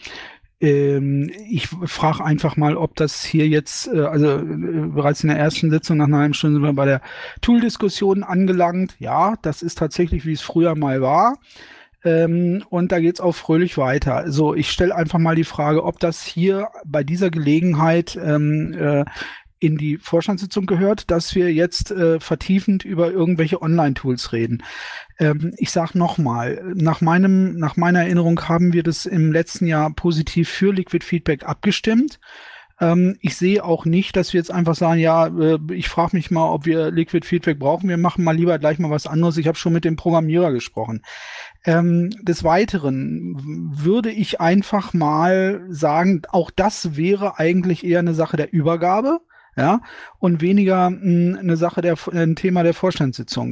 ähm, ich frage einfach mal, ob das hier jetzt, äh, also äh, bereits in der ersten Sitzung nach einer halben Stunde sind wir bei der Tool-Diskussion angelangt. Ja, das ist tatsächlich, wie es früher mal war. Ähm, und da geht's auch fröhlich weiter. Also ich stelle einfach mal die Frage, ob das hier bei dieser Gelegenheit ähm, äh, in die Vorstandssitzung gehört, dass wir jetzt äh, vertiefend über irgendwelche Online-Tools reden. Ähm, ich sage nochmal, nach meinem, nach meiner Erinnerung haben wir das im letzten Jahr positiv für Liquid Feedback abgestimmt. Ähm, ich sehe auch nicht, dass wir jetzt einfach sagen, ja, äh, ich frage mich mal, ob wir Liquid Feedback brauchen. Wir machen mal lieber gleich mal was anderes. Ich habe schon mit dem Programmierer gesprochen. Ähm, des Weiteren würde ich einfach mal sagen, auch das wäre eigentlich eher eine Sache der Übergabe, ja, und weniger mh, eine Sache der, ein Thema der Vorstandssitzung.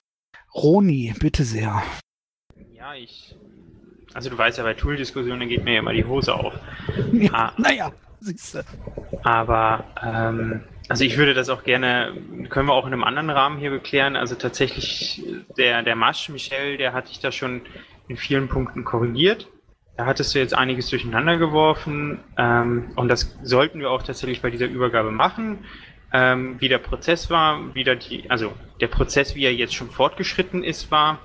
Roni, bitte sehr. Ja, ich, also du weißt ja, bei Tool-Diskussionen geht mir ja immer die Hose auf. Ja, ah, naja, siehst du. Aber, ähm, also ich würde das auch gerne, können wir auch in einem anderen Rahmen hier beklären, also tatsächlich der, der Masch, Michel, der hat dich da schon in vielen Punkten korrigiert. Da hattest du jetzt einiges durcheinander geworfen, ähm, und das sollten wir auch tatsächlich bei dieser Übergabe machen. Ähm, wie der Prozess war, wie da die, also der Prozess, wie er jetzt schon fortgeschritten ist, war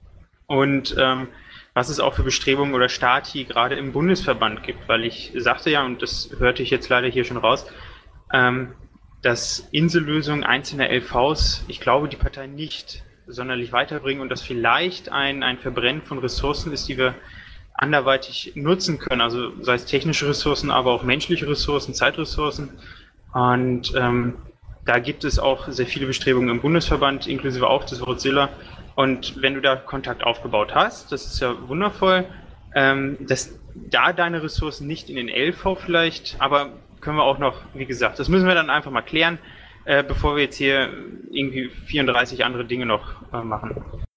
und ähm, was es auch für Bestrebungen oder Stati gerade im Bundesverband gibt, weil ich sagte ja, und das hörte ich jetzt leider hier schon raus, ähm, dass Insellösungen einzelner L Vs, ich glaube, die Partei nicht sonderlich weiterbringen und dass vielleicht ein, ein Verbrennen von Ressourcen ist, die wir anderweitig nutzen können, also sei es technische Ressourcen, aber auch menschliche Ressourcen, Zeitressourcen. Und ähm, da gibt es auch sehr viele Bestrebungen im Bundesverband, inklusive auch des Vozilla. Und wenn du da Kontakt aufgebaut hast, das ist ja wundervoll, ähm, dass da deine Ressourcen nicht in den L V vielleicht, aber können wir auch noch, wie gesagt, das müssen wir dann einfach mal klären, äh, bevor wir jetzt hier irgendwie vierunddreißig andere Dinge noch äh, machen.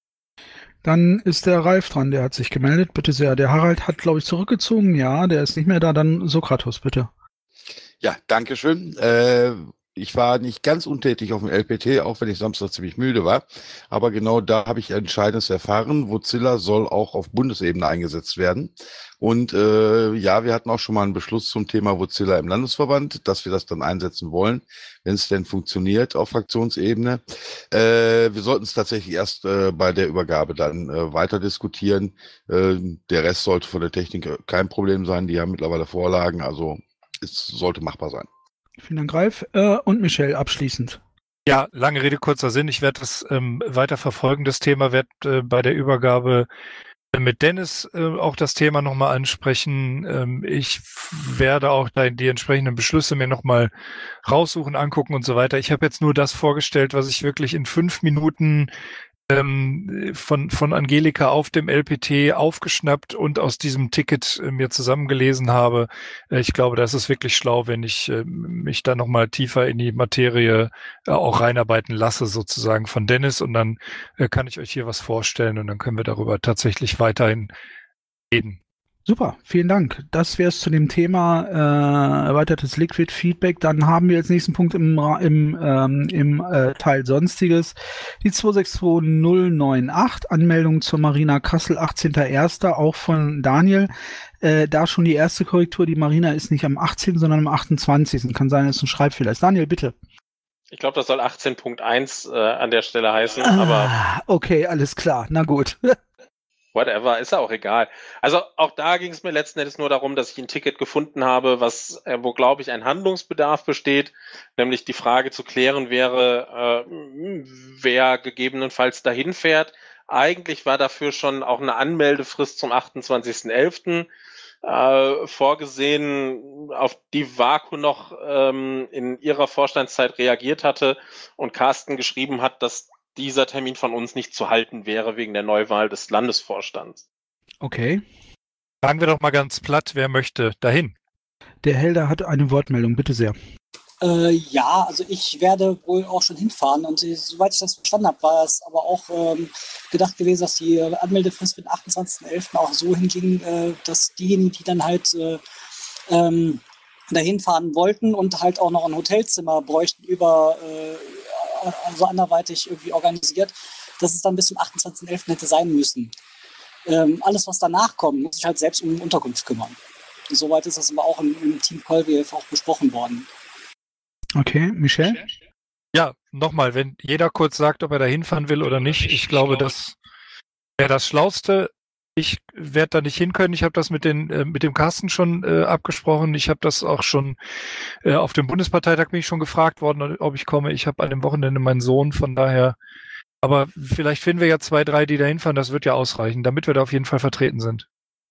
Dann ist der Ralf dran, der hat sich gemeldet, bitte sehr. Der Harald hat, glaube ich, zurückgezogen, ja, der ist nicht mehr da, dann Sokratos, bitte. Ja, danke schön. Äh, ich war nicht ganz untätig auf dem L P T, auch wenn ich Samstag ziemlich müde war. Aber genau da habe ich Entscheidendes erfahren. Wozilla soll auch auf Bundesebene eingesetzt werden. Und äh, ja, wir hatten auch schon mal einen Beschluss zum Thema Wozilla im Landesverband, dass wir das dann einsetzen wollen, wenn es denn funktioniert auf Fraktionsebene. Äh, wir sollten es tatsächlich erst äh, bei der Übergabe dann äh, weiter diskutieren. Äh, der Rest sollte von der Technik kein Problem sein. Die haben mittlerweile Vorlagen, also es sollte machbar sein. Vielen Dank, Ralf. Äh, und Michelle, abschließend. Ja, lange Rede, kurzer Sinn. Ich werde das ähm, weiter verfolgen. Das Thema wird äh, bei der Übergabe äh, mit Dennis äh, auch das Thema nochmal ansprechen. Ähm, ich werde auch da die entsprechenden Beschlüsse mir nochmal raussuchen, angucken und so weiter. Ich habe jetzt nur das vorgestellt, was ich wirklich in fünf Minuten ähm, von, von Angelika auf dem L P T aufgeschnappt und aus diesem Ticket äh, mir zusammengelesen habe. Äh, ich glaube, das ist wirklich schlau, wenn ich äh, mich da nochmal tiefer in die Materie äh, auch reinarbeiten lasse, sozusagen von Dennis. Und dann äh, kann ich euch hier was vorstellen und dann können wir darüber tatsächlich weiterhin reden. Super, vielen Dank. Das wäre es zu dem Thema äh, erweitertes Liquid Feedback. Dann haben wir als nächsten Punkt im, im, ähm, im äh, Teil Sonstiges die zwei sechs zwei null neun acht, Anmeldung zur Marina Kassel, achtzehnter erster, auch von Daniel. Äh, da schon die erste Korrektur, die Marina ist nicht am achtzehnten, sondern am achtundzwanzigsten Kann sein, dass es ein Schreibfehler ist. Daniel, bitte. Ich glaube, das soll achtzehn Punkt eins äh, an der Stelle heißen, Ah, aber okay, alles klar. Na gut. whatever, ist ja auch egal. Also auch da ging es mir letzten Endes nur darum, dass ich ein Ticket gefunden habe, was, äh, wo, glaube ich, ein Handlungsbedarf besteht, nämlich die Frage zu klären wäre, äh, wer gegebenenfalls dahin fährt. Eigentlich war dafür schon auch eine Anmeldefrist zum achtundzwanzigsten elften Äh, vorgesehen, auf die Vaku noch ähm, in ihrer Vorstandszeit reagiert hatte und Carsten geschrieben hat, dass dieser Termin von uns nicht zu halten wäre wegen der Neuwahl des Landesvorstands. Okay. Fragen wir doch mal ganz platt, wer möchte dahin? Der Helder hat eine Wortmeldung, bitte sehr. Äh, ja, also ich werde wohl auch schon hinfahren und äh, soweit ich das verstanden habe, war es aber auch ähm, gedacht gewesen, dass die äh, Anmeldefrist mit dem achtundzwanzigsten elften auch so hinging, äh, dass diejenigen, die dann halt äh, ähm, dahin fahren wollten und halt auch noch ein Hotelzimmer bräuchten über äh, also anderweitig irgendwie organisiert, dass es dann bis zum achtundzwanzigsten elften hätte sein müssen. Ähm, alles, was danach kommt, muss sich halt selbst um Unterkunft kümmern. Und soweit ist das aber auch im, im Team Kolwef auch besprochen worden. Okay, Michelle? Ja, nochmal, wenn jeder kurz sagt, ob er da hinfahren will oder nicht, ich glaube, das wäre das Schlauste. Ich werde da nicht hin können. Ich habe das mit, den, äh, mit dem Carsten schon äh, abgesprochen. Ich habe das auch schon äh, auf dem Bundesparteitag bin ich schon gefragt worden, ob ich komme. Ich habe an dem Wochenende meinen Sohn, von daher. Aber vielleicht finden wir ja zwei, drei, die da hinfahren. Das wird ja ausreichen, damit wir da auf jeden Fall vertreten sind.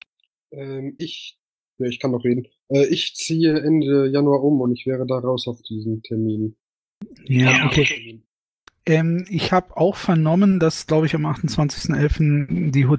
Ähm, ich, ja, ich kann noch reden. Äh, ich ziehe Ende Januar um und ich wäre da raus auf diesen Termin. Ja, okay. Ähm, ich habe auch vernommen, dass, glaube ich, am achtundzwanzigsten elften die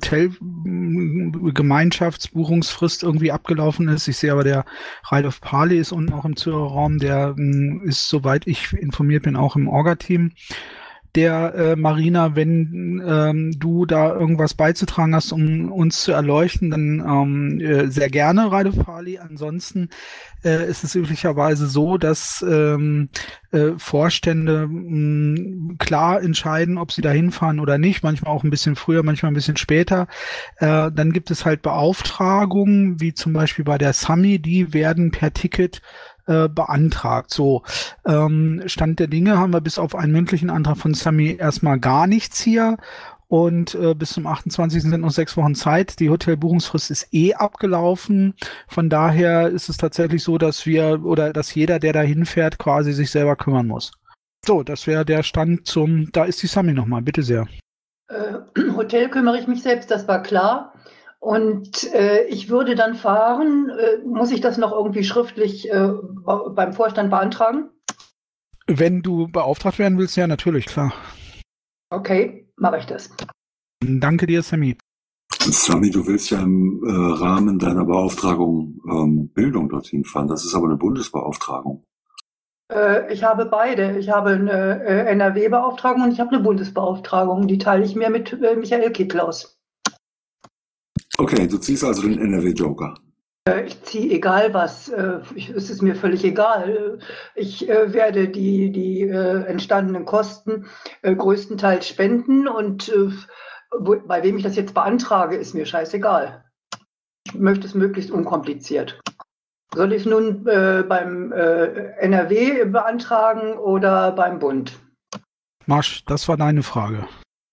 Hotelgemeinschaftsbuchungsfrist irgendwie abgelaufen ist. Ich sehe aber, der Ride of Parley ist unten auch im Zürcher-Raum. Der m, ist, soweit ich informiert bin, auch im Orga-Team der äh, Marina. Wenn ähm, du da irgendwas beizutragen hast, um uns zu erleuchten, dann ähm, äh, sehr gerne, Ride of Parley. Ansonsten äh, ist es üblicherweise so, dass ähm, äh, Vorstände mh, klar entscheiden, ob sie da hinfahren oder nicht. Manchmal auch ein bisschen früher, manchmal ein bisschen später. Äh, dann gibt es halt Beauftragungen, wie zum Beispiel bei der Sami, die werden per Ticket äh, beantragt. So, ähm, Stand der Dinge haben wir bis auf einen mündlichen Antrag von Sami erstmal gar nichts hier. Und äh, bis zum achtundzwanzigsten sind noch sechs Wochen Zeit. Die Hotelbuchungsfrist ist eh abgelaufen. Von daher ist es tatsächlich so, dass wir oder dass jeder, der da hinfährt, quasi sich selber kümmern muss. So, das wäre der Stand zum, da ist die Sami nochmal, bitte sehr. Äh, Hotel kümmere ich mich selbst, das war klar. Und äh, ich würde dann fahren. Äh, muss ich das noch irgendwie schriftlich äh, beim Vorstand beantragen? Wenn du beauftragt werden willst, ja, natürlich, klar. Okay, mache ich das. Danke dir, Sami. Sami, du willst ja im äh, Rahmen deiner Beauftragung ähm, Bildung dorthin fahren. Das ist aber eine Bundesbeauftragung. Äh, ich habe beide. Ich habe eine äh, N R W-Beauftragung und ich habe eine Bundesbeauftragung. Die teile ich mir mit äh, Michael Kittel aus. Okay, du ziehst also den N R W-Joker. Ich ziehe egal was, ich, es ist mir völlig egal. Ich äh, werde die, die äh, entstandenen Kosten äh, größtenteils spenden und äh, wo, bei wem ich das jetzt beantrage, ist mir scheißegal. Ich möchte es möglichst unkompliziert. Soll ich es nun äh, beim äh, N R W beantragen oder beim Bund? Marsch, das war deine Frage.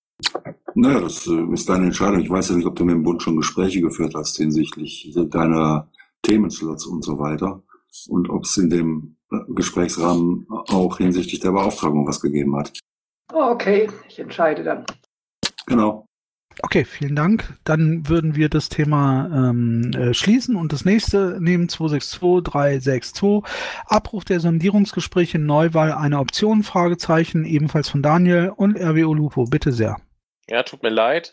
Naja, das äh, ist deine Entscheidung. Ich weiß ja nicht, ob du mit dem Bund schon Gespräche geführt hast hinsichtlich deiner Themenslots und so weiter und ob es in dem Gesprächsrahmen auch hinsichtlich der Beauftragung was gegeben hat. Okay, ich entscheide dann. Genau. Okay, vielen Dank. Dann würden wir das Thema ähm, äh, schließen und das nächste nehmen, zwei sechs zwei drei sechs zwei. Abbruch der Sondierungsgespräche, Neuwahl einer Option, Fragezeichen, ebenfalls von Daniel und R W O Lupo. Bitte sehr. Ja, tut mir leid.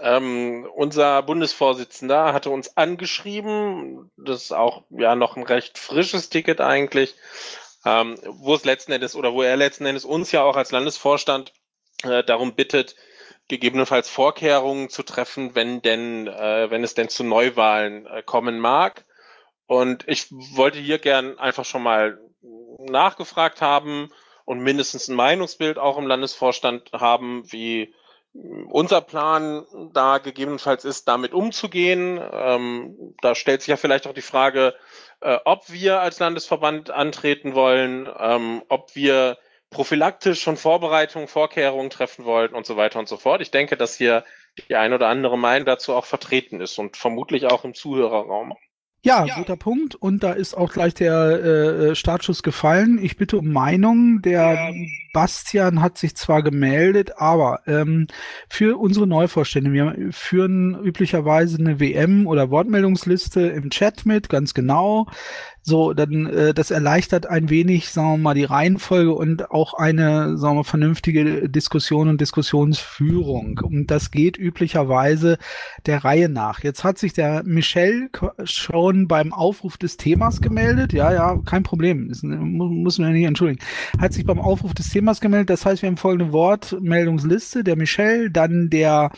Ähm, unser Bundesvorsitzender hatte uns angeschrieben, das ist auch ja noch ein recht frisches Ticket eigentlich, ähm, wo es letzten Endes oder wo er letzten Endes uns ja auch als Landesvorstand äh, darum bittet, gegebenenfalls Vorkehrungen zu treffen, wenn denn, äh, wenn es denn zu Neuwahlen äh, kommen mag. Und ich wollte hier gern einfach schon mal nachgefragt haben und mindestens ein Meinungsbild auch im Landesvorstand haben, wie unser Plan da gegebenenfalls ist, damit umzugehen. Ähm, da stellt sich ja vielleicht auch die Frage, äh, ob wir als Landesverband antreten wollen, ähm, ob wir prophylaktisch schon Vorbereitungen, Vorkehrungen treffen wollen und so weiter und so fort. Ich denke, dass hier die ein oder andere Meinung dazu auch vertreten ist und vermutlich auch im Zuhörerraum. Ja, ja, guter Punkt. Und da ist auch gleich der äh, Startschuss gefallen. Ich bitte um Meinung. Der ja. Bastian hat sich zwar gemeldet, aber ähm, für unsere Neuvorstände, wir führen üblicherweise eine W M- oder Wortmeldungsliste im Chat mit, ganz genau. So, dann äh, das erleichtert ein wenig, sagen wir mal, die Reihenfolge und auch eine, sagen wir mal, vernünftige Diskussion und Diskussionsführung. Und das geht üblicherweise der Reihe nach. Jetzt hat sich der Michel schon beim Aufruf des Themas gemeldet. Ja, ja, kein Problem. Das muss man ja nicht entschuldigen. Hat sich beim Aufruf des Themas gemeldet. Das heißt, wir haben folgende Wortmeldungsliste. Der Michel, dann der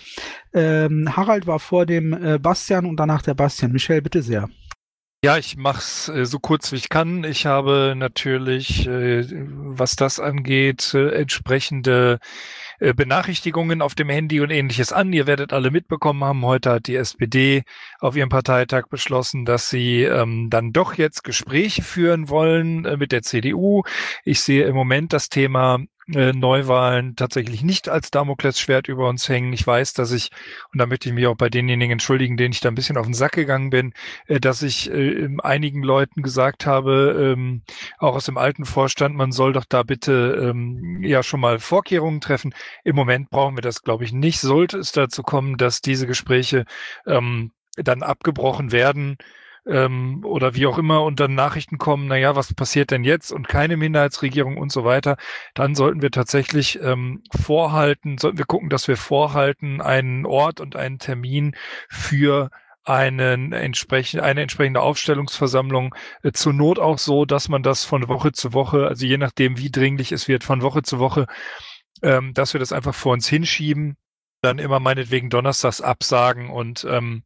ähm, Harald war vor dem äh, Bastian und danach der Bastian. Michel, bitte sehr. Ja, ich mach's äh, so kurz wie ich kann. Ich habe natürlich, äh, was das angeht, äh, entsprechende äh, Benachrichtigungen auf dem Handy und ähnliches an. Ihr werdet alle mitbekommen haben, heute hat die S P D auf ihrem Parteitag beschlossen, dass sie ähm, dann doch jetzt Gespräche führen wollen äh, mit der C D U. Ich sehe im Moment das Thema äh, Neuwahlen tatsächlich nicht als Damoklesschwert über uns hängen. Ich weiß, dass ich, und da möchte ich mich auch bei denjenigen entschuldigen, denen ich da ein bisschen auf den Sack gegangen bin, äh, dass ich äh, einigen Leuten gesagt habe, ähm, auch aus dem alten Vorstand, man soll doch da bitte ähm, ja schon mal Vorkehrungen treffen. Im Moment brauchen wir das, glaube ich, nicht. Sollte es dazu kommen, dass diese Gespräche ähm, dann abgebrochen werden, ähm, oder wie auch immer und dann Nachrichten kommen, naja, was passiert denn jetzt und keine Minderheitsregierung und so weiter, dann sollten wir tatsächlich ähm, vorhalten, sollten wir gucken, dass wir vorhalten einen Ort und einen Termin für einen entsprechend, eine entsprechende Aufstellungsversammlung, äh, zur Not auch so, dass man das von Woche zu Woche, also je nachdem, wie dringlich es wird, von Woche zu Woche, ähm, dass wir das einfach vor uns hinschieben, dann immer meinetwegen donnerstags absagen und ähm,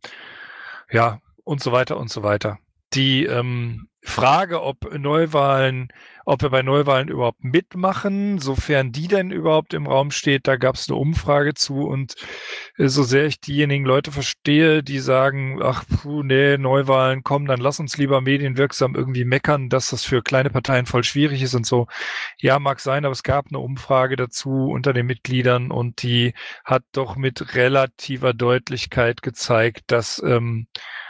ja, und so weiter und so weiter. Die ähm, Frage, ob Neuwahlen, ob wir bei Neuwahlen überhaupt mitmachen, sofern die denn überhaupt im Raum steht, da gab es eine Umfrage zu und äh, so sehr ich diejenigen Leute verstehe, die sagen, ach, puh, nee, Neuwahlen, komm, dann lass uns lieber medienwirksam irgendwie meckern, dass das für kleine Parteien voll schwierig ist und so. Ja, mag sein, aber es gab eine Umfrage dazu unter den Mitgliedern und die hat doch mit relativer Deutlichkeit gezeigt, dass ähm,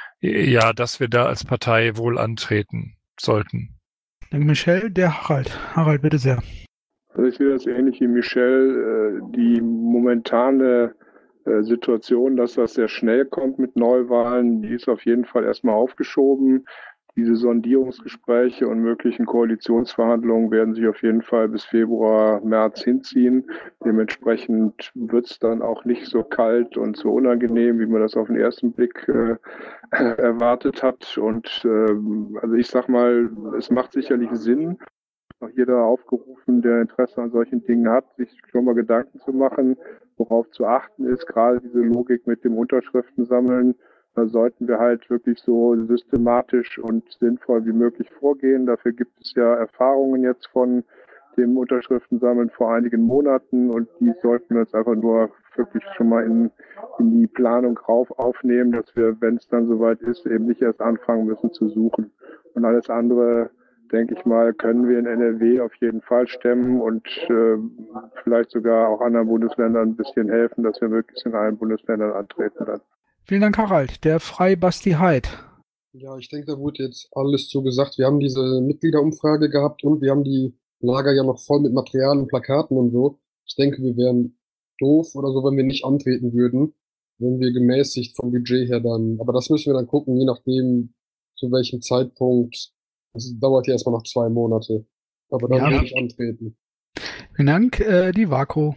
ja, dass wir da als Partei wohl antreten sollten. Danke, Michel. Der Harald. Harald, bitte sehr. Also ich sehe das ähnlich wie Michel. Die momentane Situation, dass das sehr schnell kommt mit Neuwahlen, die ist auf jeden Fall erstmal aufgeschoben. Diese Sondierungsgespräche und möglichen Koalitionsverhandlungen werden sich auf jeden Fall bis Februar, März hinziehen. Dementsprechend wird es dann auch nicht so kalt und so unangenehm, wie man das auf den ersten Blick äh, erwartet hat. Und äh, also ich sag mal, es macht sicherlich Sinn, auch jeder aufgerufen, der Interesse an solchen Dingen hat, sich schon mal Gedanken zu machen, worauf zu achten ist, gerade diese Logik mit dem Unterschriften sammeln. Da sollten wir halt wirklich so systematisch und sinnvoll wie möglich vorgehen. Dafür gibt es ja Erfahrungen jetzt von dem Unterschriftensammeln vor einigen Monaten und die sollten wir jetzt einfach nur wirklich schon mal in, in die Planung rauf aufnehmen, dass wir, wenn es dann soweit ist, eben nicht erst anfangen müssen zu suchen. Und alles andere, denke ich mal, können wir in N R W auf jeden Fall stemmen und äh, vielleicht sogar auch anderen Bundesländern ein bisschen helfen, dass wir möglichst in allen Bundesländern antreten dann. Vielen Dank, Harald. Der Frei Basti Heid. Ja, ich denke, da wurde jetzt alles so gesagt. Wir haben diese Mitgliederumfrage gehabt und wir haben die Lager ja noch voll mit Material und Plakaten und so. Ich denke, wir wären doof oder so, wenn wir nicht antreten würden, wenn wir gemäßigt vom Budget her dann. Aber das müssen wir dann gucken, je nachdem, zu welchem Zeitpunkt. Das dauert ja erstmal noch zwei Monate. Aber dann Ja. würde ich antreten. Vielen Dank, äh, die Vako.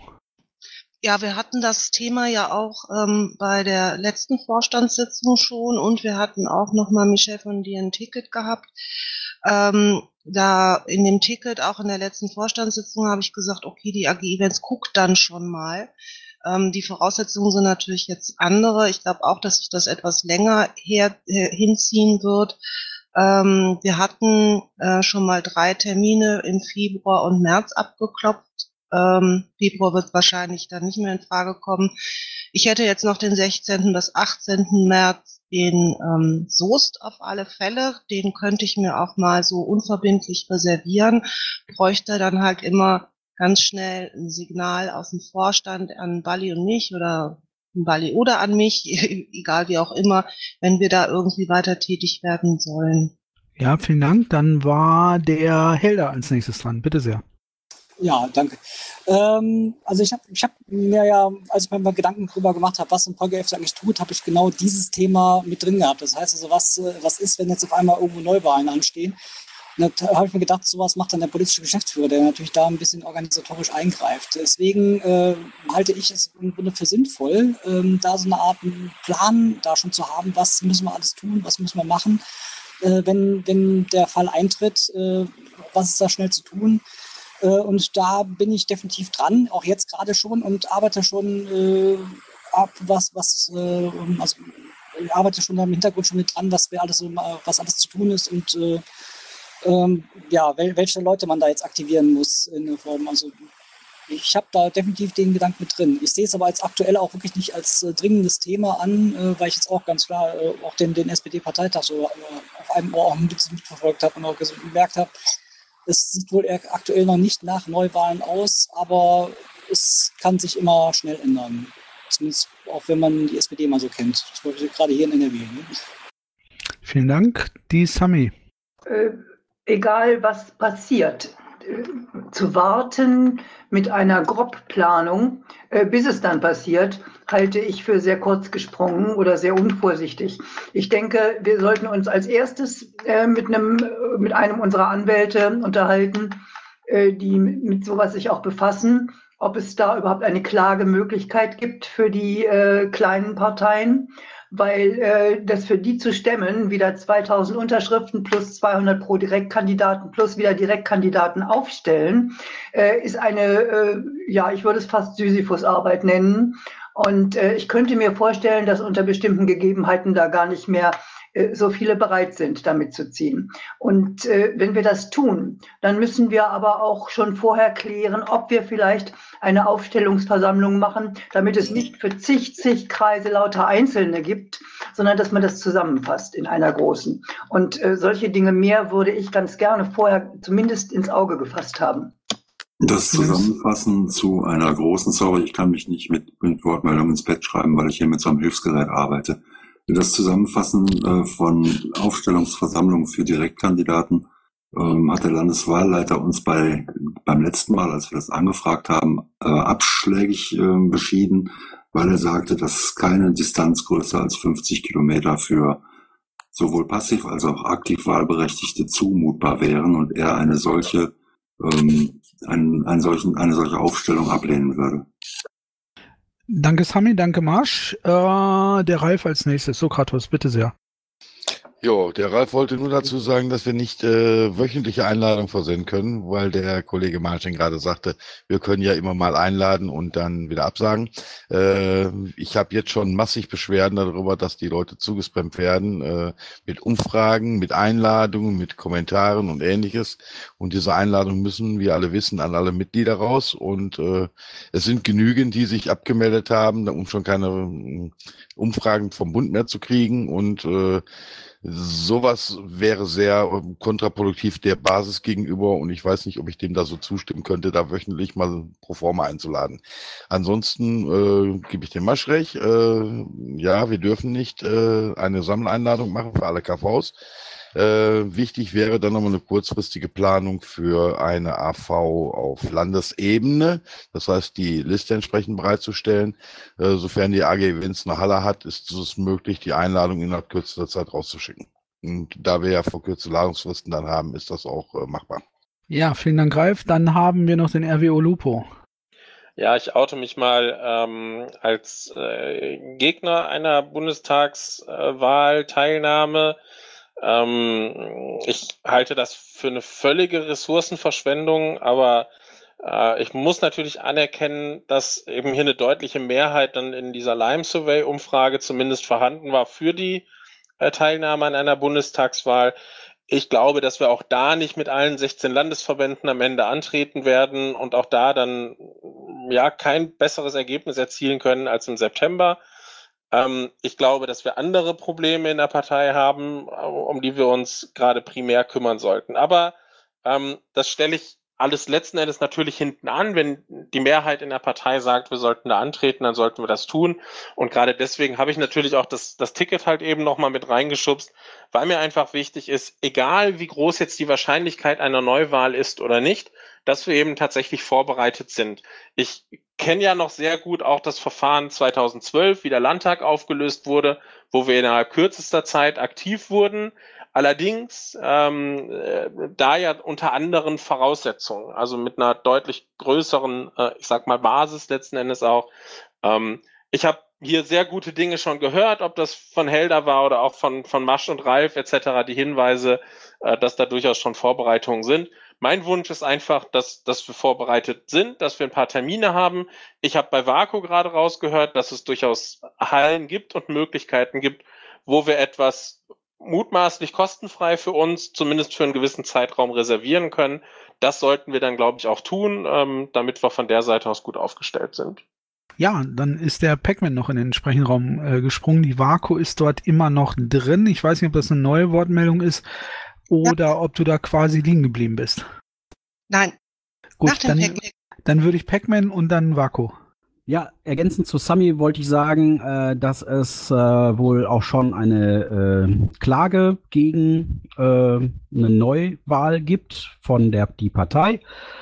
Ja, wir hatten das Thema ja auch ähm, bei der letzten Vorstandssitzung schon und wir hatten auch nochmal Michel von dir ein Ticket gehabt. Ähm, da in dem Ticket, auch in der letzten Vorstandssitzung, habe ich gesagt, okay, die A G Events guckt dann schon mal. Ähm, die Voraussetzungen sind natürlich jetzt andere. Ich glaube auch, dass sich das etwas länger her, äh, hinziehen wird. Ähm, wir hatten äh, schon mal drei Termine im Februar und März abgeklopft. Ähm, Februar wird wahrscheinlich dann nicht mehr in Frage kommen. Ich hätte jetzt noch den sechzehnten bis achtzehnten März den ähm, Soest auf alle Fälle. Den könnte ich mir auch mal so unverbindlich reservieren. Bräuchte dann halt immer ganz schnell ein Signal aus dem Vorstand an Balli und mich oder an Balli oder an mich, egal wie auch immer, wenn wir da irgendwie weiter tätig werden sollen. Ja, vielen Dank. Dann war der Helder als nächstes dran. Bitte sehr. Ja, danke. Ähm, also ich habe ich hab mir ja, als ich mir mal Gedanken drüber gemacht habe, was ein PolGF eigentlich tut, habe ich genau dieses Thema mit drin gehabt. Das heißt also, was, was ist, wenn jetzt auf einmal irgendwo Neuwahlen anstehen? Und da habe ich mir gedacht, sowas macht dann der politische Geschäftsführer, der natürlich da ein bisschen organisatorisch eingreift. Deswegen äh, halte ich es im Grunde für sinnvoll, ähm, da so eine Art Plan da schon zu haben, was müssen wir alles tun, was müssen wir machen, äh, wenn, wenn der Fall eintritt, äh, was ist da schnell zu tun. Und da bin ich definitiv dran, auch jetzt gerade schon und arbeite schon äh, ab, was, was, äh, also ich arbeite schon im Hintergrund schon mit dran, was wir alles, was alles zu tun ist und äh, ähm, ja, wel, welche Leute man da jetzt aktivieren muss in der Form. Also ich habe da definitiv den Gedanken mit drin. Ich sehe es aber als aktuell auch wirklich nicht als äh, dringendes Thema an, äh, weil ich jetzt auch ganz klar äh, auch den, den S P D-Parteitag so äh, auf einem Ohr auch ein bisschen mitverfolgt habe und auch gemerkt habe, es sieht wohl aktuell noch nicht nach Neuwahlen aus, aber es kann sich immer schnell ändern. Zumindest auch wenn man die S P D mal so kennt. Das wollte ich gerade hier in N R W. Ne? Vielen Dank. Die Sami. Äh, egal was passiert, äh, zu warten mit einer Grobplanung, äh, bis es dann passiert, halte ich für sehr kurz gesprungen oder sehr unvorsichtig. Ich denke, wir sollten uns als erstes äh, mit einem, mit einem unserer Anwälte unterhalten, äh, die mit sowas sich auch befassen, ob es da überhaupt eine Klagemöglichkeit gibt für die äh, kleinen Parteien, weil äh, das für die zu stemmen, wieder zweitausend Unterschriften plus zweihundert pro Direktkandidaten plus wieder Direktkandidaten aufstellen, äh, ist eine, äh, ja, ich würde es fast Sisyphus-Arbeit nennen. Und äh, ich könnte mir vorstellen, dass unter bestimmten Gegebenheiten da gar nicht mehr äh, so viele bereit sind, damit zu ziehen. Und äh, wenn wir das tun, dann müssen wir aber auch schon vorher klären, ob wir vielleicht eine Aufstellungsversammlung machen, damit es nicht für zig, zig Kreise lauter Einzelne gibt, sondern dass man das zusammenfasst in einer großen. Und äh, solche Dinge mehr würde ich ganz gerne vorher zumindest ins Auge gefasst haben. Das Zusammenfassen zu einer großen, sorry, ich kann mich nicht mit, mit Wortmeldungen ins Bett schreiben, weil ich hier mit so einem Hilfsgerät arbeite. Das Zusammenfassen äh, von Aufstellungsversammlungen für Direktkandidaten ähm, hat der Landeswahlleiter uns bei beim letzten Mal, als wir das angefragt haben, äh, abschlägig äh, beschieden, weil er sagte, dass keine Distanz größer als fünfzig Kilometer für sowohl passiv als auch aktiv Wahlberechtigte zumutbar wären und er eine solche ähm, einen, einen solchen, eine solche Aufstellung ablehnen würde. Danke Sami, danke Marsch. Äh, der Ralf als nächstes. Sokratos, bitte sehr. Jo, der Ralf wollte nur dazu sagen, dass wir nicht äh, wöchentliche Einladungen versenden können, weil der Kollege Martin gerade sagte, wir können ja immer mal einladen und dann wieder absagen. Äh, ich habe jetzt schon massig Beschwerden darüber, dass die Leute zugespammt werden äh, mit Umfragen, mit Einladungen, mit Kommentaren und Ähnliches. Und diese Einladungen müssen, wie alle wissen, an alle Mitglieder raus. Und äh, es sind genügend, die sich abgemeldet haben, um schon keine äh, Umfragen vom Bund mehr zu kriegen. Und äh, sowas wäre sehr kontraproduktiv der Basis gegenüber und ich weiß nicht, ob ich dem da so zustimmen könnte, da wöchentlich mal pro forma einzuladen. Ansonsten äh, gebe ich dem Masch recht. Äh, ja, wir dürfen nicht äh, eine Sammeleinladung machen für alle K Vs. Äh, wichtig wäre dann nochmal eine kurzfristige Planung für eine A V auf Landesebene. Das heißt, die Liste entsprechend bereitzustellen. Äh, sofern die A G Events eine Halle hat, ist es möglich, die Einladung innerhalb kürzester Zeit rauszuschicken. Und da wir ja verkürzte Ladungsfristen dann haben, ist das auch äh, machbar. Ja, vielen Dank, Ralf. Dann haben wir noch den R W O Lupo. Ja, ich oute mich mal ähm, als äh, Gegner einer Bundestagswahlteilnahme. Ähm, ich halte das für eine völlige Ressourcenverschwendung, aber äh, ich muss natürlich anerkennen, dass eben hier eine deutliche Mehrheit dann in dieser Lime-Survey-Umfrage zumindest vorhanden war für die äh, Teilnahme an einer Bundestagswahl. Ich glaube, dass wir auch da nicht mit allen sechzehn Landesverbänden am Ende antreten werden und auch da dann ja kein besseres Ergebnis erzielen können als im September. Ähm, ich glaube, dass wir andere Probleme in der Partei haben, um die wir uns gerade primär kümmern sollten. Aber ähm, das stelle ich alles letzten Endes natürlich hinten an. Wenn die Mehrheit in der Partei sagt, wir sollten da antreten, dann sollten wir das tun. Und gerade deswegen habe ich natürlich auch das, das Ticket halt eben nochmal mit reingeschubst, weil mir einfach wichtig ist, egal wie groß jetzt die Wahrscheinlichkeit einer Neuwahl ist oder nicht, dass wir eben tatsächlich vorbereitet sind. Ich kenne ja noch sehr gut auch das Verfahren zweitausendzwölf, wie der Landtag aufgelöst wurde, wo wir innerhalb kürzester Zeit aktiv wurden. Allerdings ähm, äh, da ja unter anderen Voraussetzungen, also mit einer deutlich größeren, äh, ich sag mal, Basis letzten Endes auch. Ähm, ich habe hier sehr gute Dinge schon gehört, ob das von Helder war oder auch von, von Masch und Ralf et cetera, die Hinweise, äh, dass da durchaus schon Vorbereitungen sind. Mein Wunsch ist einfach, dass, dass wir vorbereitet sind, dass wir ein paar Termine haben. Ich habe bei Vaco gerade rausgehört, dass es durchaus Hallen gibt und Möglichkeiten gibt, wo wir etwas mutmaßlich kostenfrei für uns, zumindest für einen gewissen Zeitraum reservieren können. Das sollten wir dann, glaube ich, auch tun, ähm, damit wir von der Seite aus gut aufgestellt sind. Ja, dann ist der Pac-Man noch in den entsprechenden Raum äh, gesprungen. Die Vaco ist dort immer noch drin. Ich weiß nicht, ob das eine neue Wortmeldung ist oder ja. ob du da quasi liegen geblieben bist. Nein. Gut, dann, dann würde ich Pac-Man und dann Vaco. Ja, ergänzend zu Sami wollte ich sagen, äh, dass es äh, wohl auch schon eine äh, Klage gegen äh, eine Neuwahl gibt von der die Partei.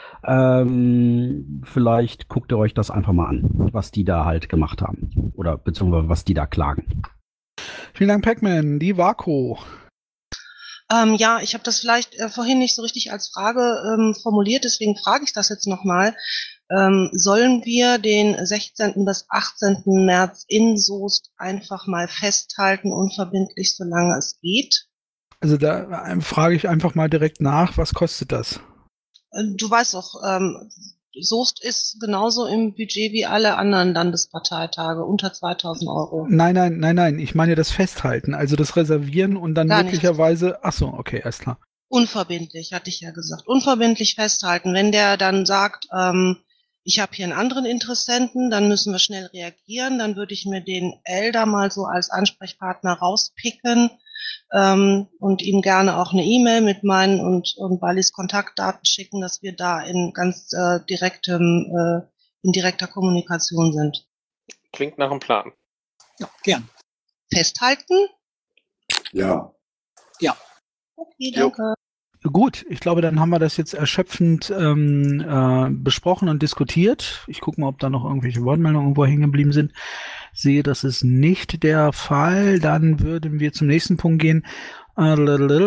Ähm, vielleicht guckt ihr euch das einfach mal an, was die da halt gemacht haben oder beziehungsweise was die da klagen. Vielen Dank, Pac-Man. Die Vaco. Ähm, ja, ich habe das vielleicht äh, vorhin nicht so richtig als Frage ähm, formuliert, deswegen frage ich das jetzt nochmal. Ähm, sollen wir den sechzehnten bis achtzehnten März in Soest einfach mal festhalten, unverbindlich, solange es geht? Also da ähm, frage ich einfach mal direkt nach, was kostet das? Äh, du weißt doch, ähm, Soest ist genauso im Budget wie alle anderen Landesparteitage, unter zweitausend Euro. Nein, nein, nein, nein, ich meine das Festhalten, also das Reservieren und dann Gar möglicherweise, nicht. Ach so, okay, alles klar. Unverbindlich, hatte ich ja gesagt, unverbindlich festhalten. Wenn der dann sagt, ähm, ich habe hier einen anderen Interessenten, dann müssen wir schnell reagieren, dann würde ich mir den Elder mal so als Ansprechpartner rauspicken ähm, und ihm gerne auch eine E-Mail mit meinen und, und Wallis Kontaktdaten schicken, dass wir da in ganz äh, direktem, äh, in direkter Kommunikation sind. Klingt nach einem Plan. Ja, gern. Festhalten? Ja. Ja. Okay, danke. Jo. Gut, ich glaube, dann haben wir das jetzt erschöpfend ähm, äh, besprochen und diskutiert. Ich gucke mal, ob da noch irgendwelche Wortmeldungen irgendwo hängen geblieben sind. Sehe, das ist nicht der Fall. Dann würden wir zum nächsten Punkt gehen. Äh,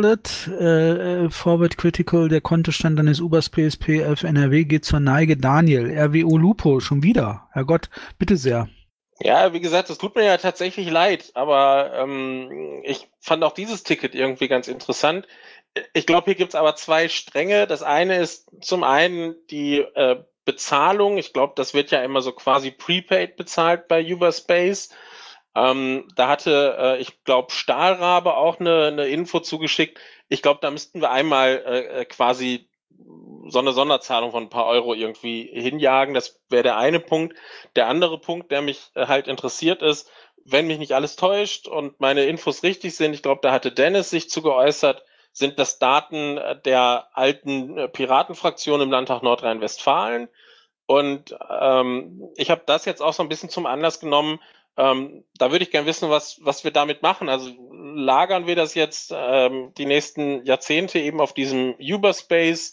äh, Forward Critical, der Kontostand eines Ubers P S P elf N R W geht zur Neige. Daniel, R W O Lupo, schon wieder. Herrgott, bitte sehr. Ja, wie gesagt, das tut mir ja tatsächlich leid, aber ähm, ich fand auch dieses Ticket irgendwie ganz interessant. Ich glaube, hier gibt's aber zwei Stränge. Das eine ist zum einen die äh, Bezahlung. Ich glaube, das wird ja immer so quasi prepaid bezahlt bei Uberspace. Ähm, da hatte, äh, ich glaube, Stahlrabe auch eine, eine Info zugeschickt. Ich glaube, da müssten wir einmal äh, quasi so eine Sonderzahlung von ein paar Euro irgendwie hinjagen. Das wäre der eine Punkt. Der andere Punkt, der mich äh, halt interessiert ist, wenn mich nicht alles täuscht und meine Infos richtig sind, ich glaube, da hatte Dennis sich zu geäußert, sind das Daten äh, der alten äh, Piratenfraktion im Landtag Nordrhein-Westfalen. Und ähm, ich habe das jetzt auch so ein bisschen zum Anlass genommen. Ähm, da würde ich gerne wissen, was, was wir damit machen. Also lagern wir das jetzt ähm, die nächsten Jahrzehnte eben auf diesem Uberspace?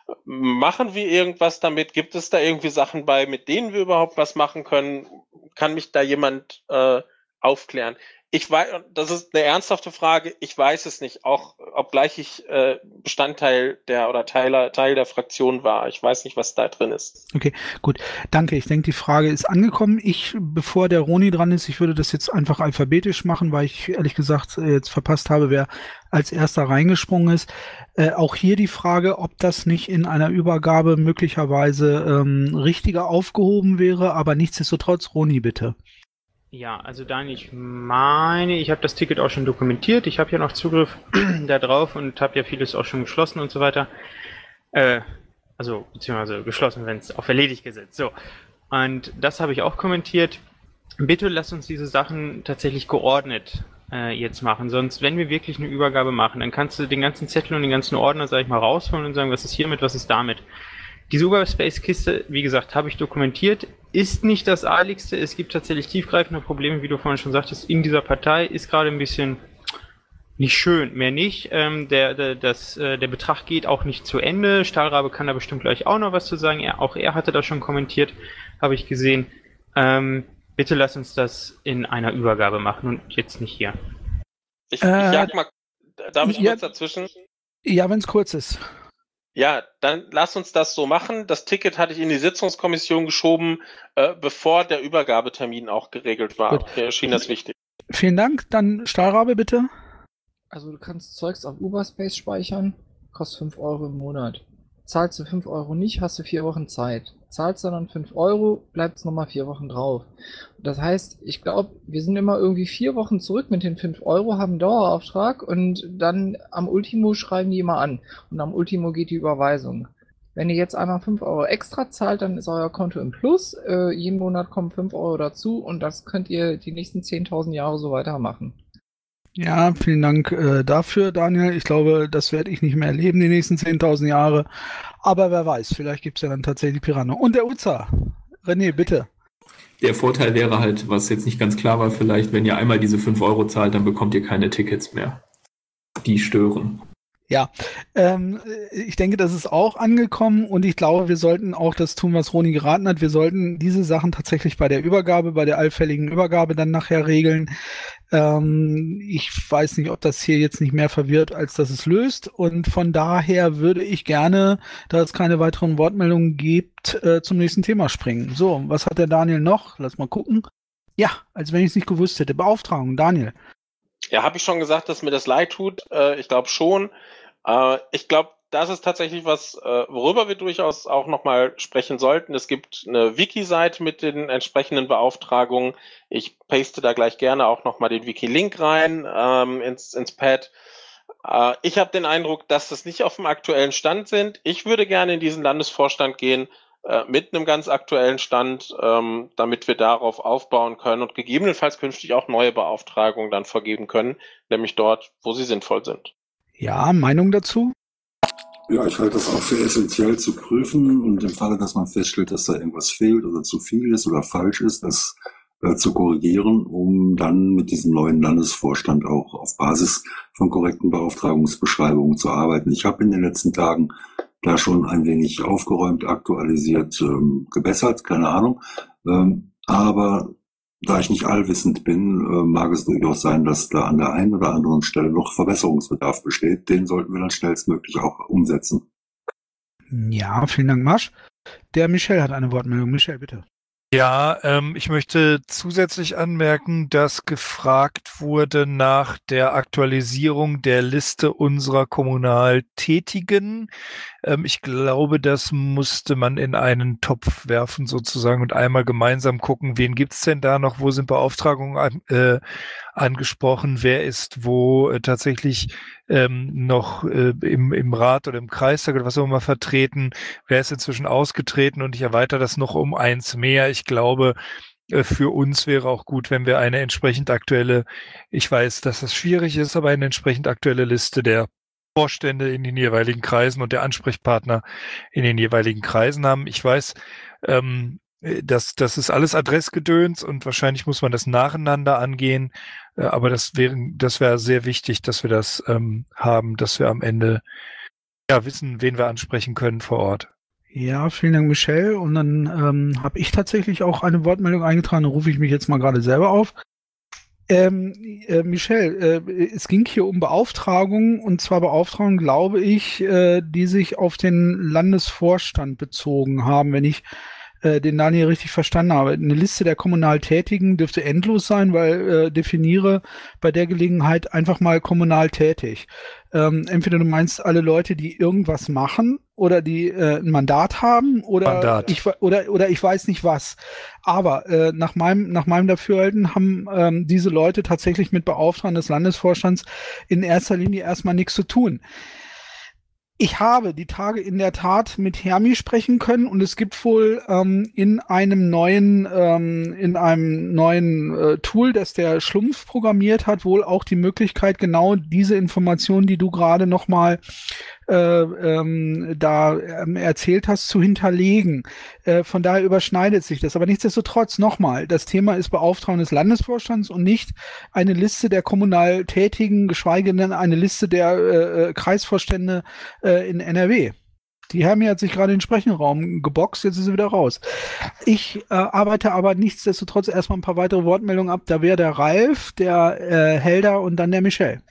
Machen wir irgendwas damit? Gibt es da irgendwie Sachen bei, mit denen wir überhaupt was machen können? Kann mich da jemand äh, aufklären? Ich weiß, das ist eine ernsthafte Frage. Ich weiß es nicht, auch obgleich ich äh, Bestandteil der oder Teil, Teil der Fraktion war. Ich weiß nicht, was da drin ist. Okay, gut. Danke. Ich denke, die Frage ist angekommen. Ich, bevor der Roni dran ist, ich würde das jetzt einfach alphabetisch machen, weil ich ehrlich gesagt jetzt verpasst habe, wer als erster reingesprungen ist. Äh, auch hier die Frage, ob das nicht in einer Übergabe möglicherweise ähm, richtiger aufgehoben wäre, aber nichtsdestotrotz, Roni, bitte. Ja, also Daniel, ich meine, ich habe das Ticket auch schon dokumentiert. Ich habe ja noch Zugriff da drauf und habe ja vieles auch schon geschlossen und so weiter. Äh, also, beziehungsweise geschlossen, wenn es auf erledigt gesetzt. So. Und das habe ich auch kommentiert. Bitte lasst uns diese Sachen tatsächlich geordnet äh, jetzt machen. Sonst, wenn wir wirklich eine Übergabe machen, dann kannst du den ganzen Zettel und den ganzen Ordner, sag ich mal, rausholen und sagen, was ist hiermit, was ist damit. Diese Uberspace-Kiste, wie gesagt, habe ich dokumentiert, ist nicht das Eiligste. Es gibt tatsächlich tiefgreifende Probleme, wie du vorhin schon sagtest, in dieser Partei. Ist gerade ein bisschen nicht schön, mehr nicht. Ähm, der, der, das, äh, der Betrag geht auch nicht zu Ende. Stahlrabe kann da bestimmt gleich auch noch was zu sagen. Er, auch er hatte das schon kommentiert, habe ich gesehen. Ähm, bitte lass uns das in einer Übergabe machen und jetzt nicht hier. Ich, Äh, ich jag mal, darf ich ja, kurz dazwischen? Ja, wenn es kurz ist. Ja, dann lass uns das so machen. Das Ticket hatte ich in die Sitzungskommission geschoben, äh, bevor der Übergabetermin auch geregelt war. Gut. Mir erschien das wichtig. Vielen Dank. Dann Stahlrabe, bitte. Also du kannst Zeugs auf Uberspace speichern, kostet fünf Euro im Monat. Zahlst du fünf Euro nicht, hast du vier Wochen Zeit. Zahlst du dann fünf Euro, bleibt es nochmal vier Wochen drauf. Das heißt, ich glaube, wir sind immer irgendwie vier Wochen zurück mit den fünf Euro, haben einen Dauerauftrag und dann am Ultimo schreiben die immer an. Und am Ultimo geht die Überweisung. Wenn ihr jetzt einmal fünf Euro extra zahlt, dann ist euer Konto im Plus. Äh, jeden Monat kommen fünf Euro dazu und das könnt ihr die nächsten zehntausend Jahre so weitermachen. Ja, vielen Dank äh, dafür, Daniel. Ich glaube, das werde ich nicht mehr erleben die nächsten zehntausend Jahre. Aber wer weiß, vielleicht gibt es ja dann tatsächlich Piranha. Und der Uza. René, bitte. Der Vorteil wäre halt, was jetzt nicht ganz klar war, vielleicht, wenn ihr einmal diese fünf Euro zahlt, dann bekommt ihr keine Tickets mehr. Die stören. Ja, ähm, ich denke, das ist auch angekommen und ich glaube, wir sollten auch das tun, was Roni geraten hat. Wir sollten diese Sachen tatsächlich bei der Übergabe, bei der allfälligen Übergabe dann nachher regeln. Ähm, ich weiß nicht, ob das hier jetzt nicht mehr verwirrt, als dass es löst und von daher würde ich gerne, da es keine weiteren Wortmeldungen gibt, äh, zum nächsten Thema springen. So, was hat der Daniel noch? Lass mal gucken. Ja, als wenn ich es nicht gewusst hätte. Beauftragung, Daniel. Ja, habe ich schon gesagt, dass mir das leid tut? Äh, ich glaube schon. Äh, ich glaube, das ist tatsächlich was, äh, worüber wir durchaus auch nochmal sprechen sollten. Es gibt eine Wiki-Seite mit den entsprechenden Beauftragungen. Ich paste da gleich gerne auch nochmal den Wiki-Link rein ähm, ins, ins Pad. Äh, ich habe den Eindruck, dass das nicht auf dem aktuellen Stand sind. Ich würde gerne in diesen Landesvorstand gehen äh, mit einem ganz aktuellen Stand, ähm, damit wir darauf aufbauen können und gegebenenfalls künftig auch neue Beauftragungen dann vergeben können, nämlich dort, wo sie sinnvoll sind. Ja, Meinung dazu? Ja, ich halte das auch für essentiell zu prüfen und im Falle, dass man feststellt, dass da irgendwas fehlt oder zu viel ist oder falsch ist, das äh, zu korrigieren, um dann mit diesem neuen Landesvorstand auch auf Basis von korrekten Beauftragungsbeschreibungen zu arbeiten. Ich habe in den letzten Tagen da schon ein wenig aufgeräumt, aktualisiert, ähm, gebessert, keine Ahnung. Ähm, aber da ich nicht allwissend bin, äh, mag es durchaus sein, dass da an der einen oder anderen Stelle noch Verbesserungsbedarf besteht. Den sollten wir dann schnellstmöglich auch umsetzen. Ja, vielen Dank, Marsch. Der Michel hat eine Wortmeldung. Michel, bitte. Ja, ähm, ich möchte zusätzlich anmerken, dass gefragt wurde nach der Aktualisierung der Liste unserer kommunal Tätigen. Ähm, ich glaube, das musste man in einen Topf werfen sozusagen und einmal gemeinsam gucken, wen gibt's denn da noch, wo sind Beauftragungen an, äh, angesprochen, wer ist wo äh, tatsächlich ähm, noch äh, im, im Rat oder im Kreistag oder was auch immer vertreten, wer ist inzwischen ausgetreten, und ich erweitere das noch um eins mehr. Ich glaube, äh, für uns wäre auch gut, wenn wir eine entsprechend aktuelle, ich weiß, dass das schwierig ist, aber eine entsprechend aktuelle Liste der Vorstände in den jeweiligen Kreisen und der Ansprechpartner in den jeweiligen Kreisen haben. Ich weiß, ähm, das, das ist alles Adressgedöns und wahrscheinlich muss man das nacheinander angehen, äh, aber das wäre das wäre sehr wichtig, dass wir das ähm, haben, dass wir am Ende ja wissen, wen wir ansprechen können vor Ort. Ja, vielen Dank, Michelle. Und dann ähm, habe ich tatsächlich auch eine Wortmeldung eingetragen, da rufe ich mich jetzt mal gerade selber auf. Ähm, äh, Michelle, äh, es ging hier um Beauftragungen, und zwar Beauftragungen, glaube ich, äh, die sich auf den Landesvorstand bezogen haben, wenn ich äh, den Daniel richtig verstanden habe. Eine Liste der kommunal Tätigen dürfte endlos sein, weil äh, definiere bei der Gelegenheit einfach mal kommunal tätig. Ähm, entweder du meinst alle Leute, die irgendwas machen oder die äh, ein Mandat haben oder Mandat. ich oder oder ich weiß nicht was. Aber äh, nach meinem nach meinem Dafürhalten haben ähm, diese Leute tatsächlich mit Beauftragten des Landesvorstands in erster Linie erstmal nichts zu tun. Ich habe die Tage in der Tat mit Hermi sprechen können, und es gibt wohl ähm, in einem neuen ähm, in einem neuen äh, Tool, das der Schlumpf programmiert hat, wohl auch die Möglichkeit, genau diese Informationen, die du gerade noch mal äh, ähm, da ähm, erzählt hast, zu hinterlegen. Äh, von daher überschneidet sich das. Aber nichtsdestotrotz nochmal, das Thema ist Beauftragung des Landesvorstands und nicht eine Liste der kommunal Tätigen, geschweige denn eine Liste der äh, Kreisvorstände äh, in N R W. Die Hermi hat sich gerade in den Sprechenraum geboxt, jetzt ist sie wieder raus. Ich äh, arbeite aber nichtsdestotrotz erstmal ein paar weitere Wortmeldungen ab. Da wäre der Ralf, der äh, Helder und dann der Michel.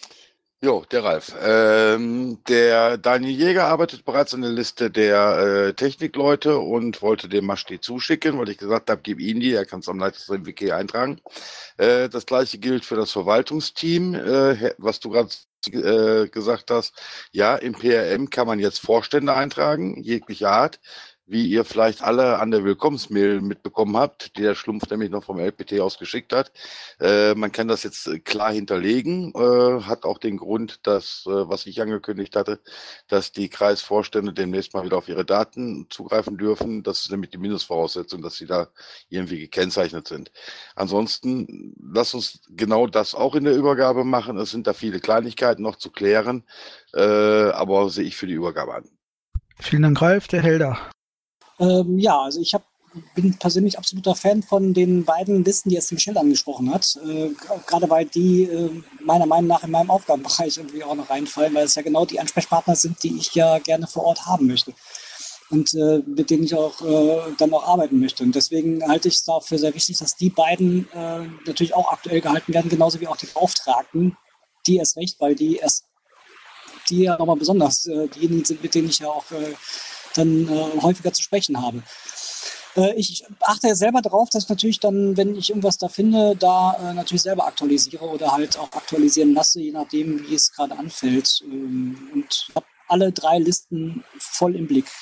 Jo, der Ralf. Ähm, der Daniel Jäger arbeitet bereits an der Liste der äh, Technikleute und wollte dem Masch die zuschicken, weil ich gesagt habe, gib ihn die, er kann es am leichtesten im Wiki eintragen. Äh, das gleiche gilt für das Verwaltungsteam, äh, was du gerade äh, gesagt hast. Ja, im P R M kann man jetzt Vorstände eintragen, jeglicher Art, wie ihr vielleicht alle an der Willkommensmail mitbekommen habt, die der Schlumpf nämlich noch vom L P T aus geschickt hat. Äh, man kann das jetzt klar hinterlegen, äh, hat auch den Grund, dass, äh, was ich angekündigt hatte, dass die Kreisvorstände demnächst mal wieder auf ihre Daten zugreifen dürfen. Das ist nämlich die Mindestvoraussetzung, dass sie da irgendwie gekennzeichnet sind. Ansonsten, lasst uns genau das auch in der Übergabe machen. Es sind da viele Kleinigkeiten noch zu klären, äh, aber sehe ich für die Übergabe an. Vielen Dank, Ralf, der Helder. Ähm, ja, also ich hab, bin persönlich absoluter Fan von den beiden Listen, die jetzt Michelle angesprochen hat. Äh, Gerade weil die äh, meiner Meinung nach in meinem Aufgabenbereich irgendwie auch noch reinfallen, weil es ja genau die Ansprechpartner sind, die ich ja gerne vor Ort haben möchte. Und äh, mit denen ich auch äh, dann auch arbeiten möchte. Und deswegen halte ich es da für sehr wichtig, dass die beiden äh, natürlich auch aktuell gehalten werden, genauso wie auch die Beauftragten, die erst recht, weil die erst, die ja nochmal besonders äh, diejenigen sind, mit denen ich ja auch äh, dann äh, häufiger zu sprechen habe. Äh, ich achte ja selber darauf, dass natürlich dann, wenn ich irgendwas da finde, da äh, natürlich selber aktualisiere oder halt auch aktualisieren lasse, je nachdem, wie es gerade anfällt. Ähm, und habe alle drei Listen voll im Blick.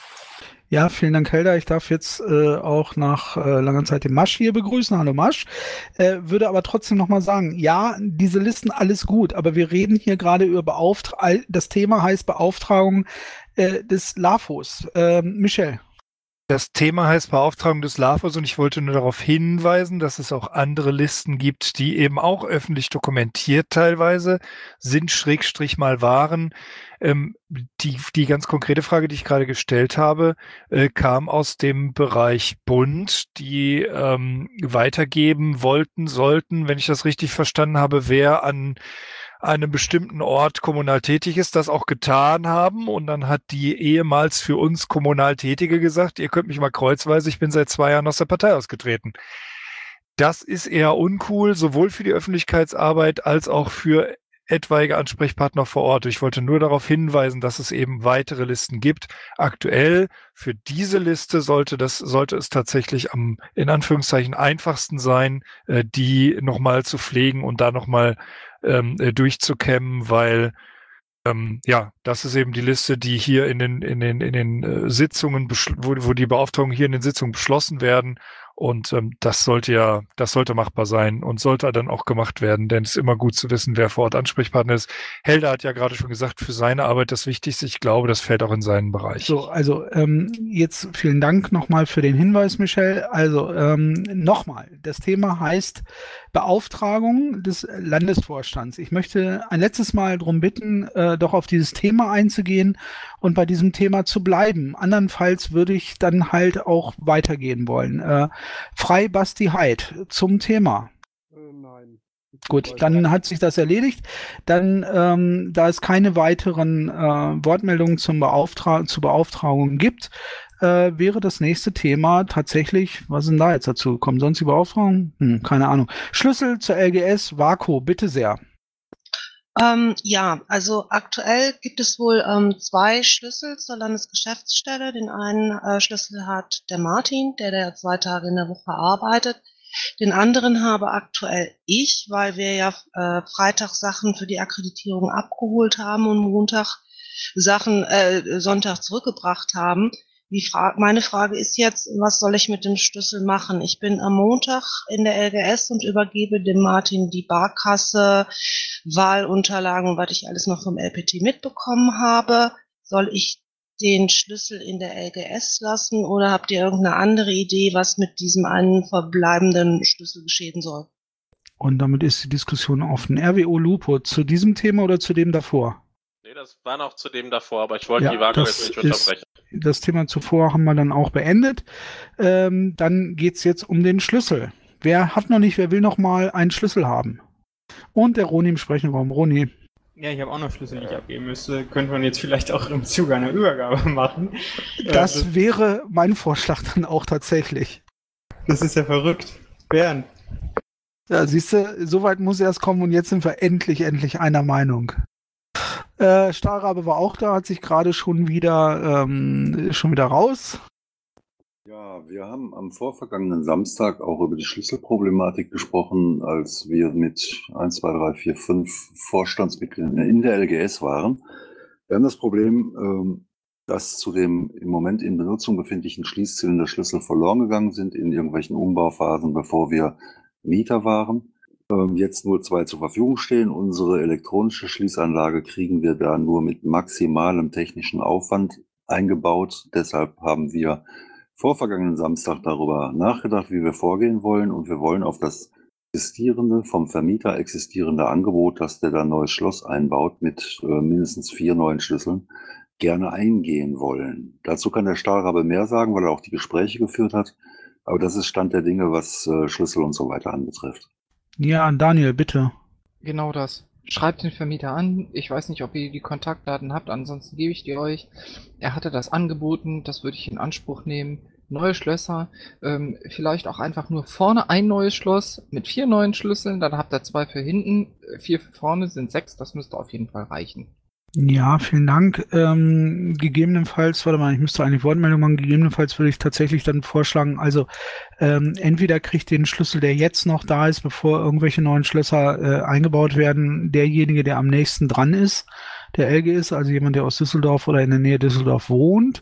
Ja, vielen Dank, Helder. Ich darf jetzt äh, auch nach äh, langer Zeit den Masch hier begrüßen. Hallo Masch. Äh, würde aber trotzdem nochmal sagen, ja, diese Listen, alles gut, aber wir reden hier gerade über Beauftragung. Das Thema heißt Beauftragung äh, des L A F Os. Äh, Michel. Das Thema heißt Beauftragung des L A F Os, und ich wollte nur darauf hinweisen, dass es auch andere Listen gibt, die eben auch öffentlich dokumentiert teilweise sind, Schrägstrich mal waren. Ähm, die, die ganz konkrete Frage, die ich gerade gestellt habe, äh, kam aus dem Bereich Bund, die ähm, weitergeben wollten, sollten, wenn ich das richtig verstanden habe, wer an einem bestimmten Ort kommunal tätig ist, das auch getan haben. Und dann hat die ehemals für uns kommunal Tätige gesagt, ihr könnt mich mal kreuzweise, ich bin seit zwei Jahren aus der Partei ausgetreten. Das ist eher uncool, sowohl für die Öffentlichkeitsarbeit als auch für etwaige Ansprechpartner vor Ort. Ich wollte nur darauf hinweisen, dass es eben weitere Listen gibt. Aktuell für diese Liste sollte das, sollte es tatsächlich am, in Anführungszeichen, einfachsten sein, äh, die nochmal zu pflegen und da nochmal ähm, äh, durchzukämmen, weil Ähm, ja, das ist eben die Liste, die hier in den in den in den äh, Sitzungen, wo, wo die Beauftragungen hier in den Sitzungen beschlossen werden. Und ähm, das sollte ja, das sollte machbar sein und sollte dann auch gemacht werden, denn es ist immer gut zu wissen, wer vor Ort Ansprechpartner ist. Helder hat ja gerade schon gesagt, für seine Arbeit das Wichtigste. Ich glaube, das fällt auch in seinen Bereich. So, also ähm, jetzt vielen Dank nochmal für den Hinweis, Michel. Also ähm, nochmal, das Thema heißt Beauftragung des Landesvorstands. Ich möchte ein letztes Mal darum bitten, äh, doch auf dieses Thema einzugehen und bei diesem Thema zu bleiben. Andernfalls würde ich dann halt auch weitergehen wollen. Äh, Frei Basti Heid zum Thema. Äh, nein. Gut, dann hat sich das erledigt. Dann, ähm, da es keine weiteren äh, Wortmeldungen zum Beauftra- zur Beauftragung gibt, äh, wäre das nächste Thema tatsächlich, was ist denn da jetzt dazu gekommen? Sonst die Beauftragung? Hm, keine Ahnung. Schlüssel zur L G S, Vaco, bitte sehr. Ähm, ja, also aktuell gibt es wohl ähm, zwei Schlüssel zur Landesgeschäftsstelle. Den einen äh, Schlüssel hat der Martin, der da zwei Tage in der Woche arbeitet. Den anderen habe aktuell ich, weil wir ja äh, Freitag Sachen für die Akkreditierung abgeholt haben und Montag Sachen, äh, Sonntag zurückgebracht haben. Die Fra- meine Frage ist jetzt, was soll ich mit dem Schlüssel machen? Ich bin am Montag in der L G S und übergebe dem Martin die Barkasse, Wahlunterlagen und was ich alles noch vom L P T mitbekommen habe. Soll ich den Schlüssel in der L G S lassen oder habt ihr irgendeine andere Idee, was mit diesem einen verbleibenden Schlüssel geschehen soll? Und damit ist die Diskussion offen. R W O Lupo, zu diesem Thema oder zu dem davor? Nee, das war noch zu dem davor, aber ich wollte Ja, die Waage das jetzt nicht ist- unterbrechen. Das Thema zuvor haben wir dann auch beendet. Ähm, dann geht's jetzt um den Schlüssel. Wer hat noch nicht, wer will noch mal einen Schlüssel haben? Und der Roni im Sprechenraum. Roni. Ja, ich habe auch noch Schlüssel, die ich abgeben müsste. Könnte man jetzt vielleicht auch im Zuge einer Übergabe machen. Das Äh, wäre mein Vorschlag dann auch tatsächlich. das ist ja verrückt. Bernd. Ja, siehst du, soweit muss erst kommen und jetzt sind wir endlich, endlich einer Meinung. Äh, Stahlrabe war auch da, hat sich gerade schon wieder ähm, schon wieder raus. Ja, wir haben am vorvergangenen Samstag auch über die Schlüsselproblematik gesprochen, als wir mit eins, zwei, drei, vier, fünf Vorstandsmitgliedern in der L G S waren. Wir haben das Problem, ähm, dass zu dem im Moment in Benutzung befindlichen Schließzylinderschlüssel verloren gegangen sind in irgendwelchen Umbauphasen, bevor wir Mieter waren. Ähm, jetzt nur zwei zur Verfügung stehen. Unsere elektronische Schließanlage kriegen wir da nur mit maximalem technischen Aufwand eingebaut. Deshalb haben wir vor vergangenen Samstag darüber nachgedacht, wie wir vorgehen wollen. Und wir wollen auf das existierende, vom Vermieter existierende Angebot, dass der da ein neues Schloss einbaut mit äh, mindestens vier neuen Schlüsseln, gerne eingehen wollen. Dazu kann der Stahlrabe mehr sagen, weil er auch die Gespräche geführt hat. Aber das ist Stand der Dinge, was äh, Schlüssel und so weiter anbetrifft. Ja, Daniel, bitte. Genau das. Schreibt den Vermieter an. Ich weiß nicht, ob ihr die Kontaktdaten habt, ansonsten gebe ich die euch. Er hatte das angeboten, das würde ich in Anspruch nehmen. Neue Schlösser, ähm, vielleicht auch einfach nur vorne ein neues Schloss mit vier neuen Schlüsseln, dann habt ihr zwei für hinten, vier für vorne sind sechs, das müsste auf jeden Fall reichen. Ja, vielen Dank. Ähm, gegebenenfalls, warte mal, ich müsste eigentlich Wortmeldung machen, gegebenenfalls würde ich tatsächlich dann vorschlagen, also ähm, entweder kriegt den Schlüssel, der jetzt noch da ist, bevor irgendwelche neuen Schlösser äh, eingebaut werden, derjenige, der am nächsten dran ist, der L G ist, also jemand, der aus Düsseldorf oder in der Nähe Düsseldorf wohnt.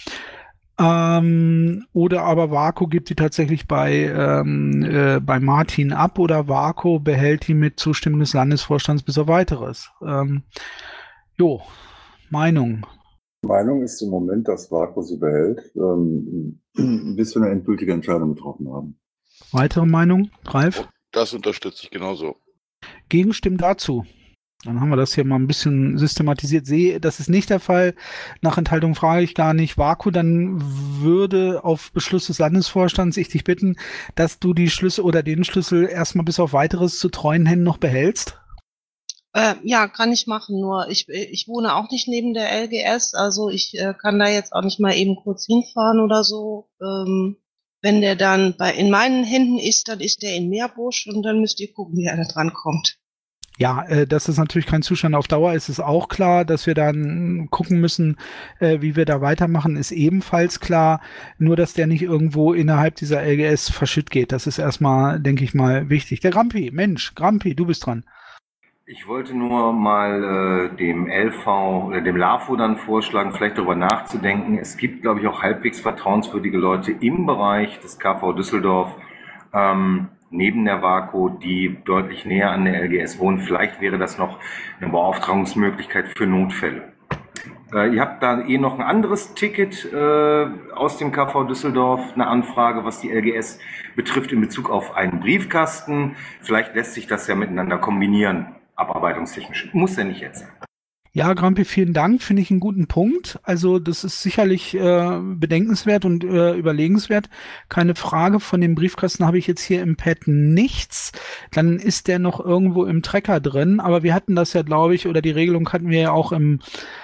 Ähm, oder aber Vaco gibt die tatsächlich bei, ähm, äh, bei Martin ab oder Vaco behält die mit Zustimmung des Landesvorstands bis auf weiteres. Ähm, jo, Meinung. Meinung ist im Moment, dass Vaco sie behält, ähm, bis wir eine endgültige Entscheidung getroffen haben. Weitere Meinung? Ralf? Das unterstütze ich genauso. Gegenstimmen dazu. Dann haben wir das hier mal ein bisschen systematisiert. Sehe, das ist nicht der Fall. Nach Enthaltung frage ich gar nicht. Vaco, dann würde auf Beschluss des Landesvorstands ich dich bitten, dass du die Schlüssel oder den Schlüssel erstmal bis auf weiteres zu treuen Händen noch behältst. Äh, ja, kann ich machen, nur ich, ich wohne auch nicht neben der L G S, also ich äh, kann da jetzt auch nicht mal eben kurz hinfahren oder so. Ähm, wenn der dann bei in meinen Händen ist, dann ist der in Meerbusch und dann müsst ihr gucken, wie er da dran kommt. Ja, äh, dass es natürlich kein Zustand auf Dauer ist, ist auch klar. Dass wir dann gucken müssen, äh, wie wir da weitermachen, ist ebenfalls klar. Nur, dass der nicht irgendwo innerhalb dieser L G S verschütt geht. Das ist erstmal, denke ich mal, wichtig. Der Grampi, Mensch, Grampi, du bist dran. Ich wollte nur mal äh, dem L V oder dem LAFO dann vorschlagen, vielleicht darüber nachzudenken. Es gibt, glaube ich, auch halbwegs vertrauenswürdige Leute im Bereich des K V Düsseldorf, ähm, neben der WAKO, die deutlich näher an der L G S wohnen. Vielleicht wäre das noch eine Beauftragungsmöglichkeit für Notfälle. Äh, ihr habt da eh noch ein anderes Ticket äh, aus dem K V Düsseldorf, eine Anfrage, was die L G S betrifft in Bezug auf einen Briefkasten. Vielleicht lässt sich das ja miteinander kombinieren, abarbeitungstechnisch. Muss ja nicht jetzt sein. Ja, Grampi, vielen Dank. Finde ich einen guten Punkt. Also das ist sicherlich äh, bedenkenswert und äh, überlegenswert. Keine Frage. Von dem Briefkasten habe ich jetzt hier im Pad nichts. Dann ist der noch irgendwo im Tracker drin. Aber wir hatten das ja, glaube ich, oder die Regelung hatten wir ja auch im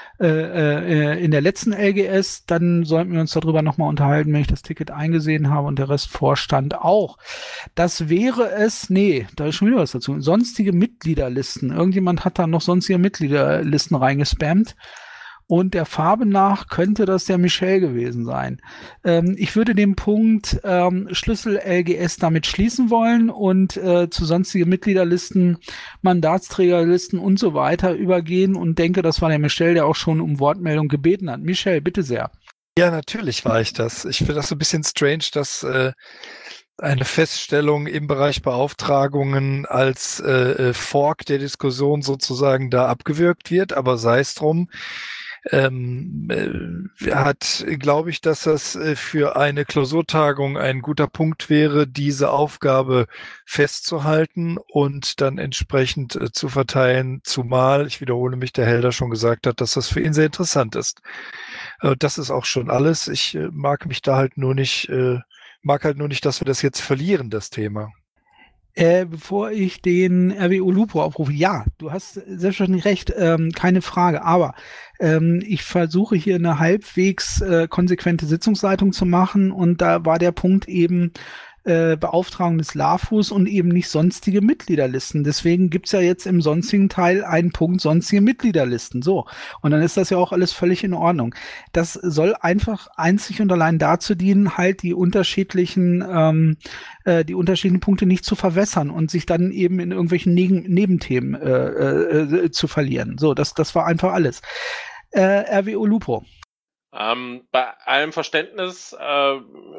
äh, äh, in der letzten L G S. Dann sollten wir uns darüber nochmal unterhalten, wenn ich das Ticket eingesehen habe und der Rest Vorstand auch. Das wäre es, nee, da ist schon wieder was dazu. Sonstige Mitgliederlisten. Irgendjemand hat da noch sonstige Mitgliederlisten reingespammt. Und der Farbe nach könnte das der Michel gewesen sein. Ähm, ich würde den Punkt ähm, Schlüssel L G S damit schließen wollen und äh, zu sonstige Mitgliederlisten, Mandatsträgerlisten und so weiter übergehen und denke, das war der Michel, der auch schon um Wortmeldung gebeten hat. Michel, bitte sehr. Ja, natürlich war ich das. Ich finde das so ein bisschen strange, dass äh, eine Feststellung im Bereich Beauftragungen als äh, Fork der Diskussion sozusagen da abgewürgt wird, aber sei es drum. Ähm, äh, hat, glaube ich, dass das äh, für eine Klausurtagung ein guter Punkt wäre, diese Aufgabe festzuhalten und dann entsprechend äh, zu verteilen, zumal, ich wiederhole mich, der Helder schon gesagt hat, dass das für ihn sehr interessant ist. Äh, das ist auch schon alles. Ich äh, mag mich da halt nur nicht, äh, mag halt nur nicht, dass wir das jetzt verlieren, das Thema. Äh, bevor ich den R W O Lupo aufrufe, ja, du hast selbstverständlich recht, ähm, keine Frage, aber ähm, ich versuche hier eine halbwegs äh, konsequente Sitzungsleitung zu machen und da war der Punkt eben äh, Beauftragung des LAFUs und eben nicht sonstige Mitgliederlisten. Deswegen gibt's ja jetzt im sonstigen Teil einen Punkt sonstige Mitgliederlisten. So, und dann ist das ja auch alles völlig in Ordnung. Das soll einfach einzig und allein dazu dienen, halt die unterschiedlichen ähm, äh, die unterschiedlichen Punkte nicht zu verwässern und sich dann eben in irgendwelchen Neben Nebenthemen äh, äh, zu verlieren. So, das, das war einfach alles. Äh, R W O Lupo. Ähm, bei allem Verständnis äh,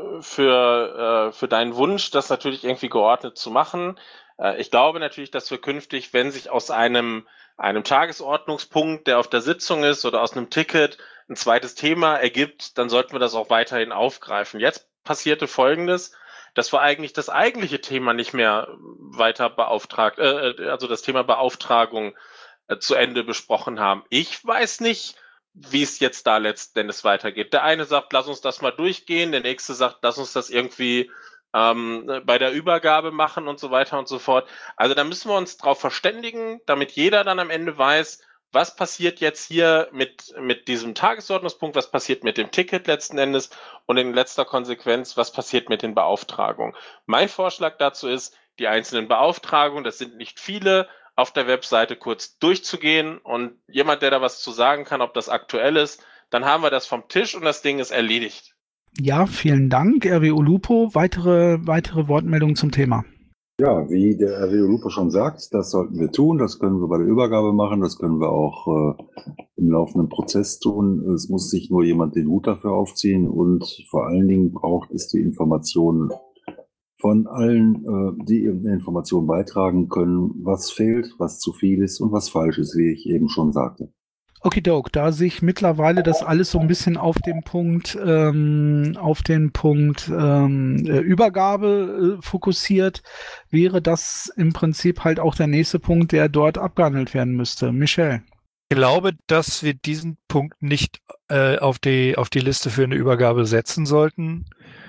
für, äh, für deinen Wunsch, das natürlich irgendwie geordnet zu machen. Äh, ich glaube natürlich, dass wir künftig, wenn sich aus einem, einem Tagesordnungspunkt, der auf der Sitzung ist oder aus einem Ticket ein zweites Thema ergibt, dann sollten wir das auch weiterhin aufgreifen. Jetzt passierte Folgendes, dass wir eigentlich das eigentliche Thema nicht mehr weiter beauftragt, äh, also das Thema Beauftragung äh, zu Ende besprochen haben. Ich weiß nicht, wie es jetzt da letzten Endes weitergeht. Der eine sagt, lass uns das mal durchgehen, der nächste sagt, lass uns das irgendwie ähm, bei der Übergabe machen und so weiter und so fort. Also da müssen wir uns drauf verständigen, damit jeder dann am Ende weiß, was passiert jetzt hier mit, mit diesem Tagesordnungspunkt, was passiert mit dem Ticket letzten Endes und in letzter Konsequenz, was passiert mit den Beauftragungen. Mein Vorschlag dazu ist, die einzelnen Beauftragungen, das sind nicht viele, auf der Webseite kurz durchzugehen und jemand, der da was zu sagen kann, ob das aktuell ist, dann haben wir das vom Tisch und das Ding ist erledigt. Ja, vielen Dank, R W O Lupo. Weitere, weitere Wortmeldungen zum Thema. Ja, wie der R W O Lupo schon sagt, das sollten wir tun, das können wir bei der Übergabe machen, das können wir auch äh, im laufenden Prozess tun. Es muss sich nur jemand den Hut dafür aufziehen und vor allen Dingen braucht es die Informationen von allen, äh, die irgendeine Information beitragen können, was fehlt, was zu viel ist und was falsch ist, wie ich eben schon sagte. Okidok, da sich mittlerweile das alles so ein bisschen auf den Punkt, ähm, auf den Punkt ähm, Übergabe äh, fokussiert, wäre das im Prinzip halt auch der nächste Punkt, der dort abgehandelt werden müsste. Michel. Ich glaube, dass wir diesen Punkt nicht äh, auf die, auf die Liste für eine Übergabe setzen sollten,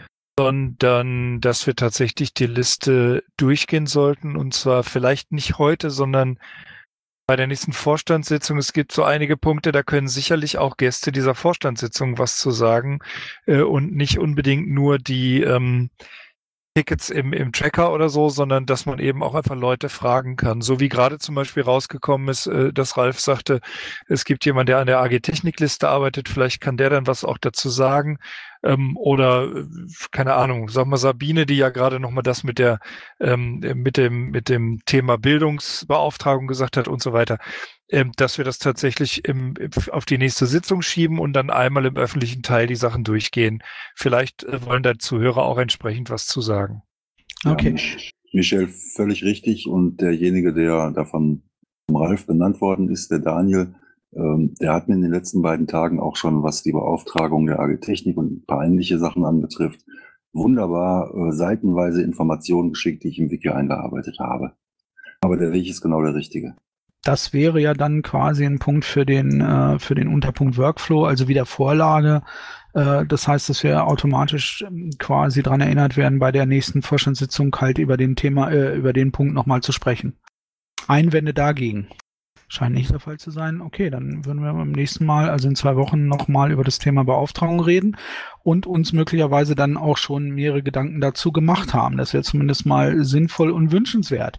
sondern dass wir tatsächlich die Liste durchgehen sollten und zwar vielleicht nicht heute, sondern bei der nächsten Vorstandssitzung. Es gibt so einige Punkte, da können sicherlich auch Gäste dieser Vorstandssitzung was zu sagen äh, und nicht unbedingt nur die, ähm, Tickets im, im Tracker oder so, sondern dass man eben auch einfach Leute fragen kann. So wie gerade zum Beispiel rausgekommen ist, äh, dass Ralf sagte, es gibt jemanden, der an der A G-Technikliste arbeitet, vielleicht kann der dann was auch dazu sagen. Ähm, oder, äh, keine Ahnung, sag mal Sabine, die ja gerade nochmal das mit der, ähm, mit dem, mit dem Thema Bildungsbeauftragung gesagt hat und so weiter, ähm, dass wir das tatsächlich im, im, auf die nächste Sitzung schieben und dann einmal im öffentlichen Teil die Sachen durchgehen. Vielleicht äh, wollen da Zuhörer auch entsprechend was zu sagen. Okay. Ja, Michel, völlig richtig. Und derjenige, der davon vom Ralf benannt worden ist, der Daniel, ähm, der hat mir in den letzten beiden Tagen auch schon, was die Beauftragung der A G Technik und ein paar ähnliche Sachen anbetrifft, wunderbar äh, seitenweise Informationen geschickt, die ich im Wiki eingearbeitet habe. Aber der Weg ist genau der richtige. Das wäre ja dann quasi ein Punkt für den, äh, für den Unterpunkt Workflow, also wieder Vorlage. Äh, das heißt, dass wir automatisch ähm, quasi dran erinnert werden, bei der nächsten Vorstandssitzung halt über den Thema, äh, über den Punkt nochmal zu sprechen. Einwände dagegen. Scheint nicht der Fall zu sein. Okay, dann würden wir beim nächsten Mal, also in zwei Wochen, nochmal über das Thema Beauftragung reden und uns möglicherweise dann auch schon mehrere Gedanken dazu gemacht haben. Das wäre zumindest mal sinnvoll und wünschenswert.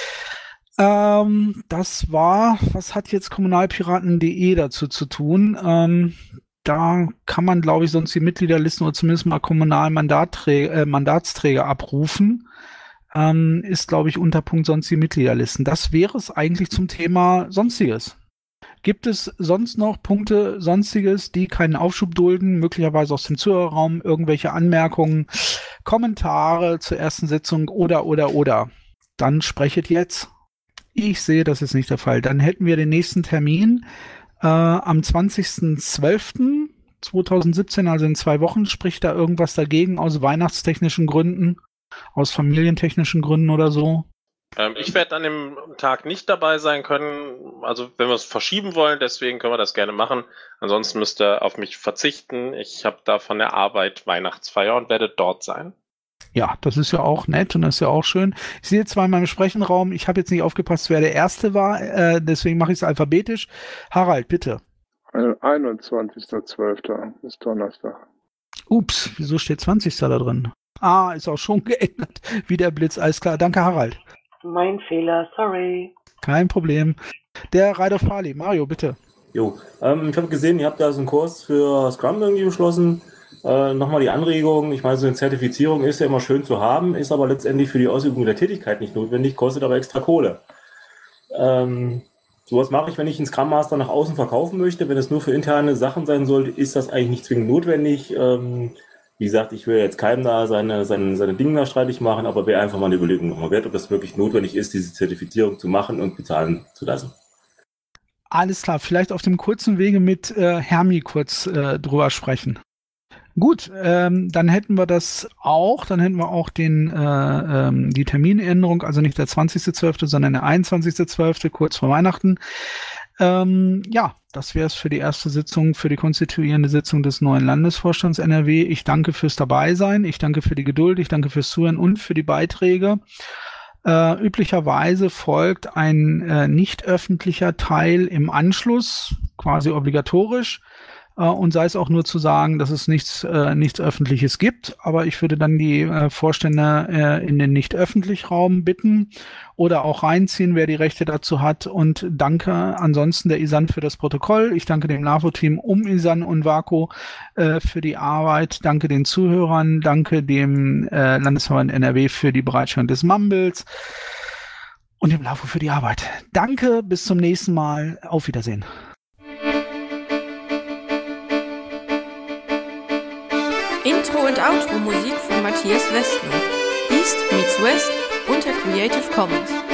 Ähm, das war, was hat jetzt kommunalpiraten punkt de dazu zu tun? Ähm, da kann man, glaube ich, sonst die Mitgliederlisten oder zumindest mal Kommunalmandatsträger äh, Mandatsträger abrufen. Ähm, ist, glaube ich, Unterpunkt sonst die Mitgliederlisten. Das wäre es eigentlich zum Thema Sonstiges. Gibt es sonst noch Punkte Sonstiges, die keinen Aufschub dulden, möglicherweise aus dem Zuhörerraum, irgendwelche Anmerkungen, Kommentare zur ersten Sitzung oder, oder, oder? Dann sprechet jetzt. Ich sehe, das ist nicht der Fall. Dann hätten wir den nächsten Termin äh, am zwanzigsten zwölften zweitausendsiebzehn, also in zwei Wochen. Spricht da irgendwas dagegen aus weihnachtstechnischen Gründen, aus familientechnischen Gründen oder so? Ähm, ich werde an dem Tag nicht dabei sein können. Also wenn wir es verschieben wollen, deswegen können wir das gerne machen. Ansonsten müsst ihr auf mich verzichten. Ich habe da von der Arbeit Weihnachtsfeier und werde dort sein. Ja, das ist ja auch nett und das ist ja auch schön. Ich sehe zwar in meinem Sprechenraum, ich habe jetzt nicht aufgepasst, wer der Erste war, äh, deswegen mache ich es alphabetisch. Harald, bitte. einundzwanzigster zwölfter ist Donnerstag. Ups, wieso steht zwanzigster da drin? Ah, ist auch schon geändert. Wie der Blitz, alles klar. Danke, Harald. Mein Fehler, sorry. Kein Problem. Der Ride of Harley, Mario, bitte. Jo, ähm, ich habe gesehen, ihr habt da so einen Kurs für Scrum irgendwie beschlossen. Äh, Nochmal die Anregung, ich meine, so eine Zertifizierung ist ja immer schön zu haben, ist aber letztendlich für die Ausübung der Tätigkeit nicht notwendig, kostet aber extra Kohle. Ähm, sowas mache ich, wenn ich einen Scrum Master nach außen verkaufen möchte. Wenn es nur für interne Sachen sein sollte, ist das eigentlich nicht zwingend notwendig. Ähm, wie gesagt, ich will jetzt keinem da seine, seine, seine Dinge da streitig machen, aber wäre einfach mal eine Überlegung nochmal wert, ob das wirklich notwendig ist, diese Zertifizierung zu machen und bezahlen zu lassen. Alles klar, vielleicht auf dem kurzen Wege mit äh, Hermi kurz äh, drüber sprechen. Gut, ähm, dann hätten wir das auch, dann hätten wir auch den äh, ähm, die Terminänderung, also nicht der zwanzigster zwölfte, sondern der einundzwanzigster zwölfte, kurz vor Weihnachten. Ähm, ja, das wäre es für die erste Sitzung, für die konstituierende Sitzung des neuen Landesvorstands N R W. Ich danke fürs Dabeisein, ich danke für die Geduld, ich danke fürs Zuhören und für die Beiträge. Äh, üblicherweise folgt ein äh, nicht öffentlicher Teil im Anschluss, quasi obligatorisch. Uh, und sei es auch nur zu sagen, dass es nichts, äh, nichts Öffentliches gibt. Aber ich würde dann die äh, Vorstände äh, in den Nicht-Öffentlich-Raum bitten oder auch reinziehen, wer die Rechte dazu hat. Und danke ansonsten der Isan für das Protokoll. Ich danke dem LAVO-Team um Isan und Vako äh, für die Arbeit. Danke den Zuhörern. Danke dem äh, Landesverband N R W für die Bereitstellung des Mumbles und dem LAVO für die Arbeit. Danke, bis zum nächsten Mal. Auf Wiedersehen. Intro und Outro Musik von Matthias Westner. East meets West unter Creative Commons.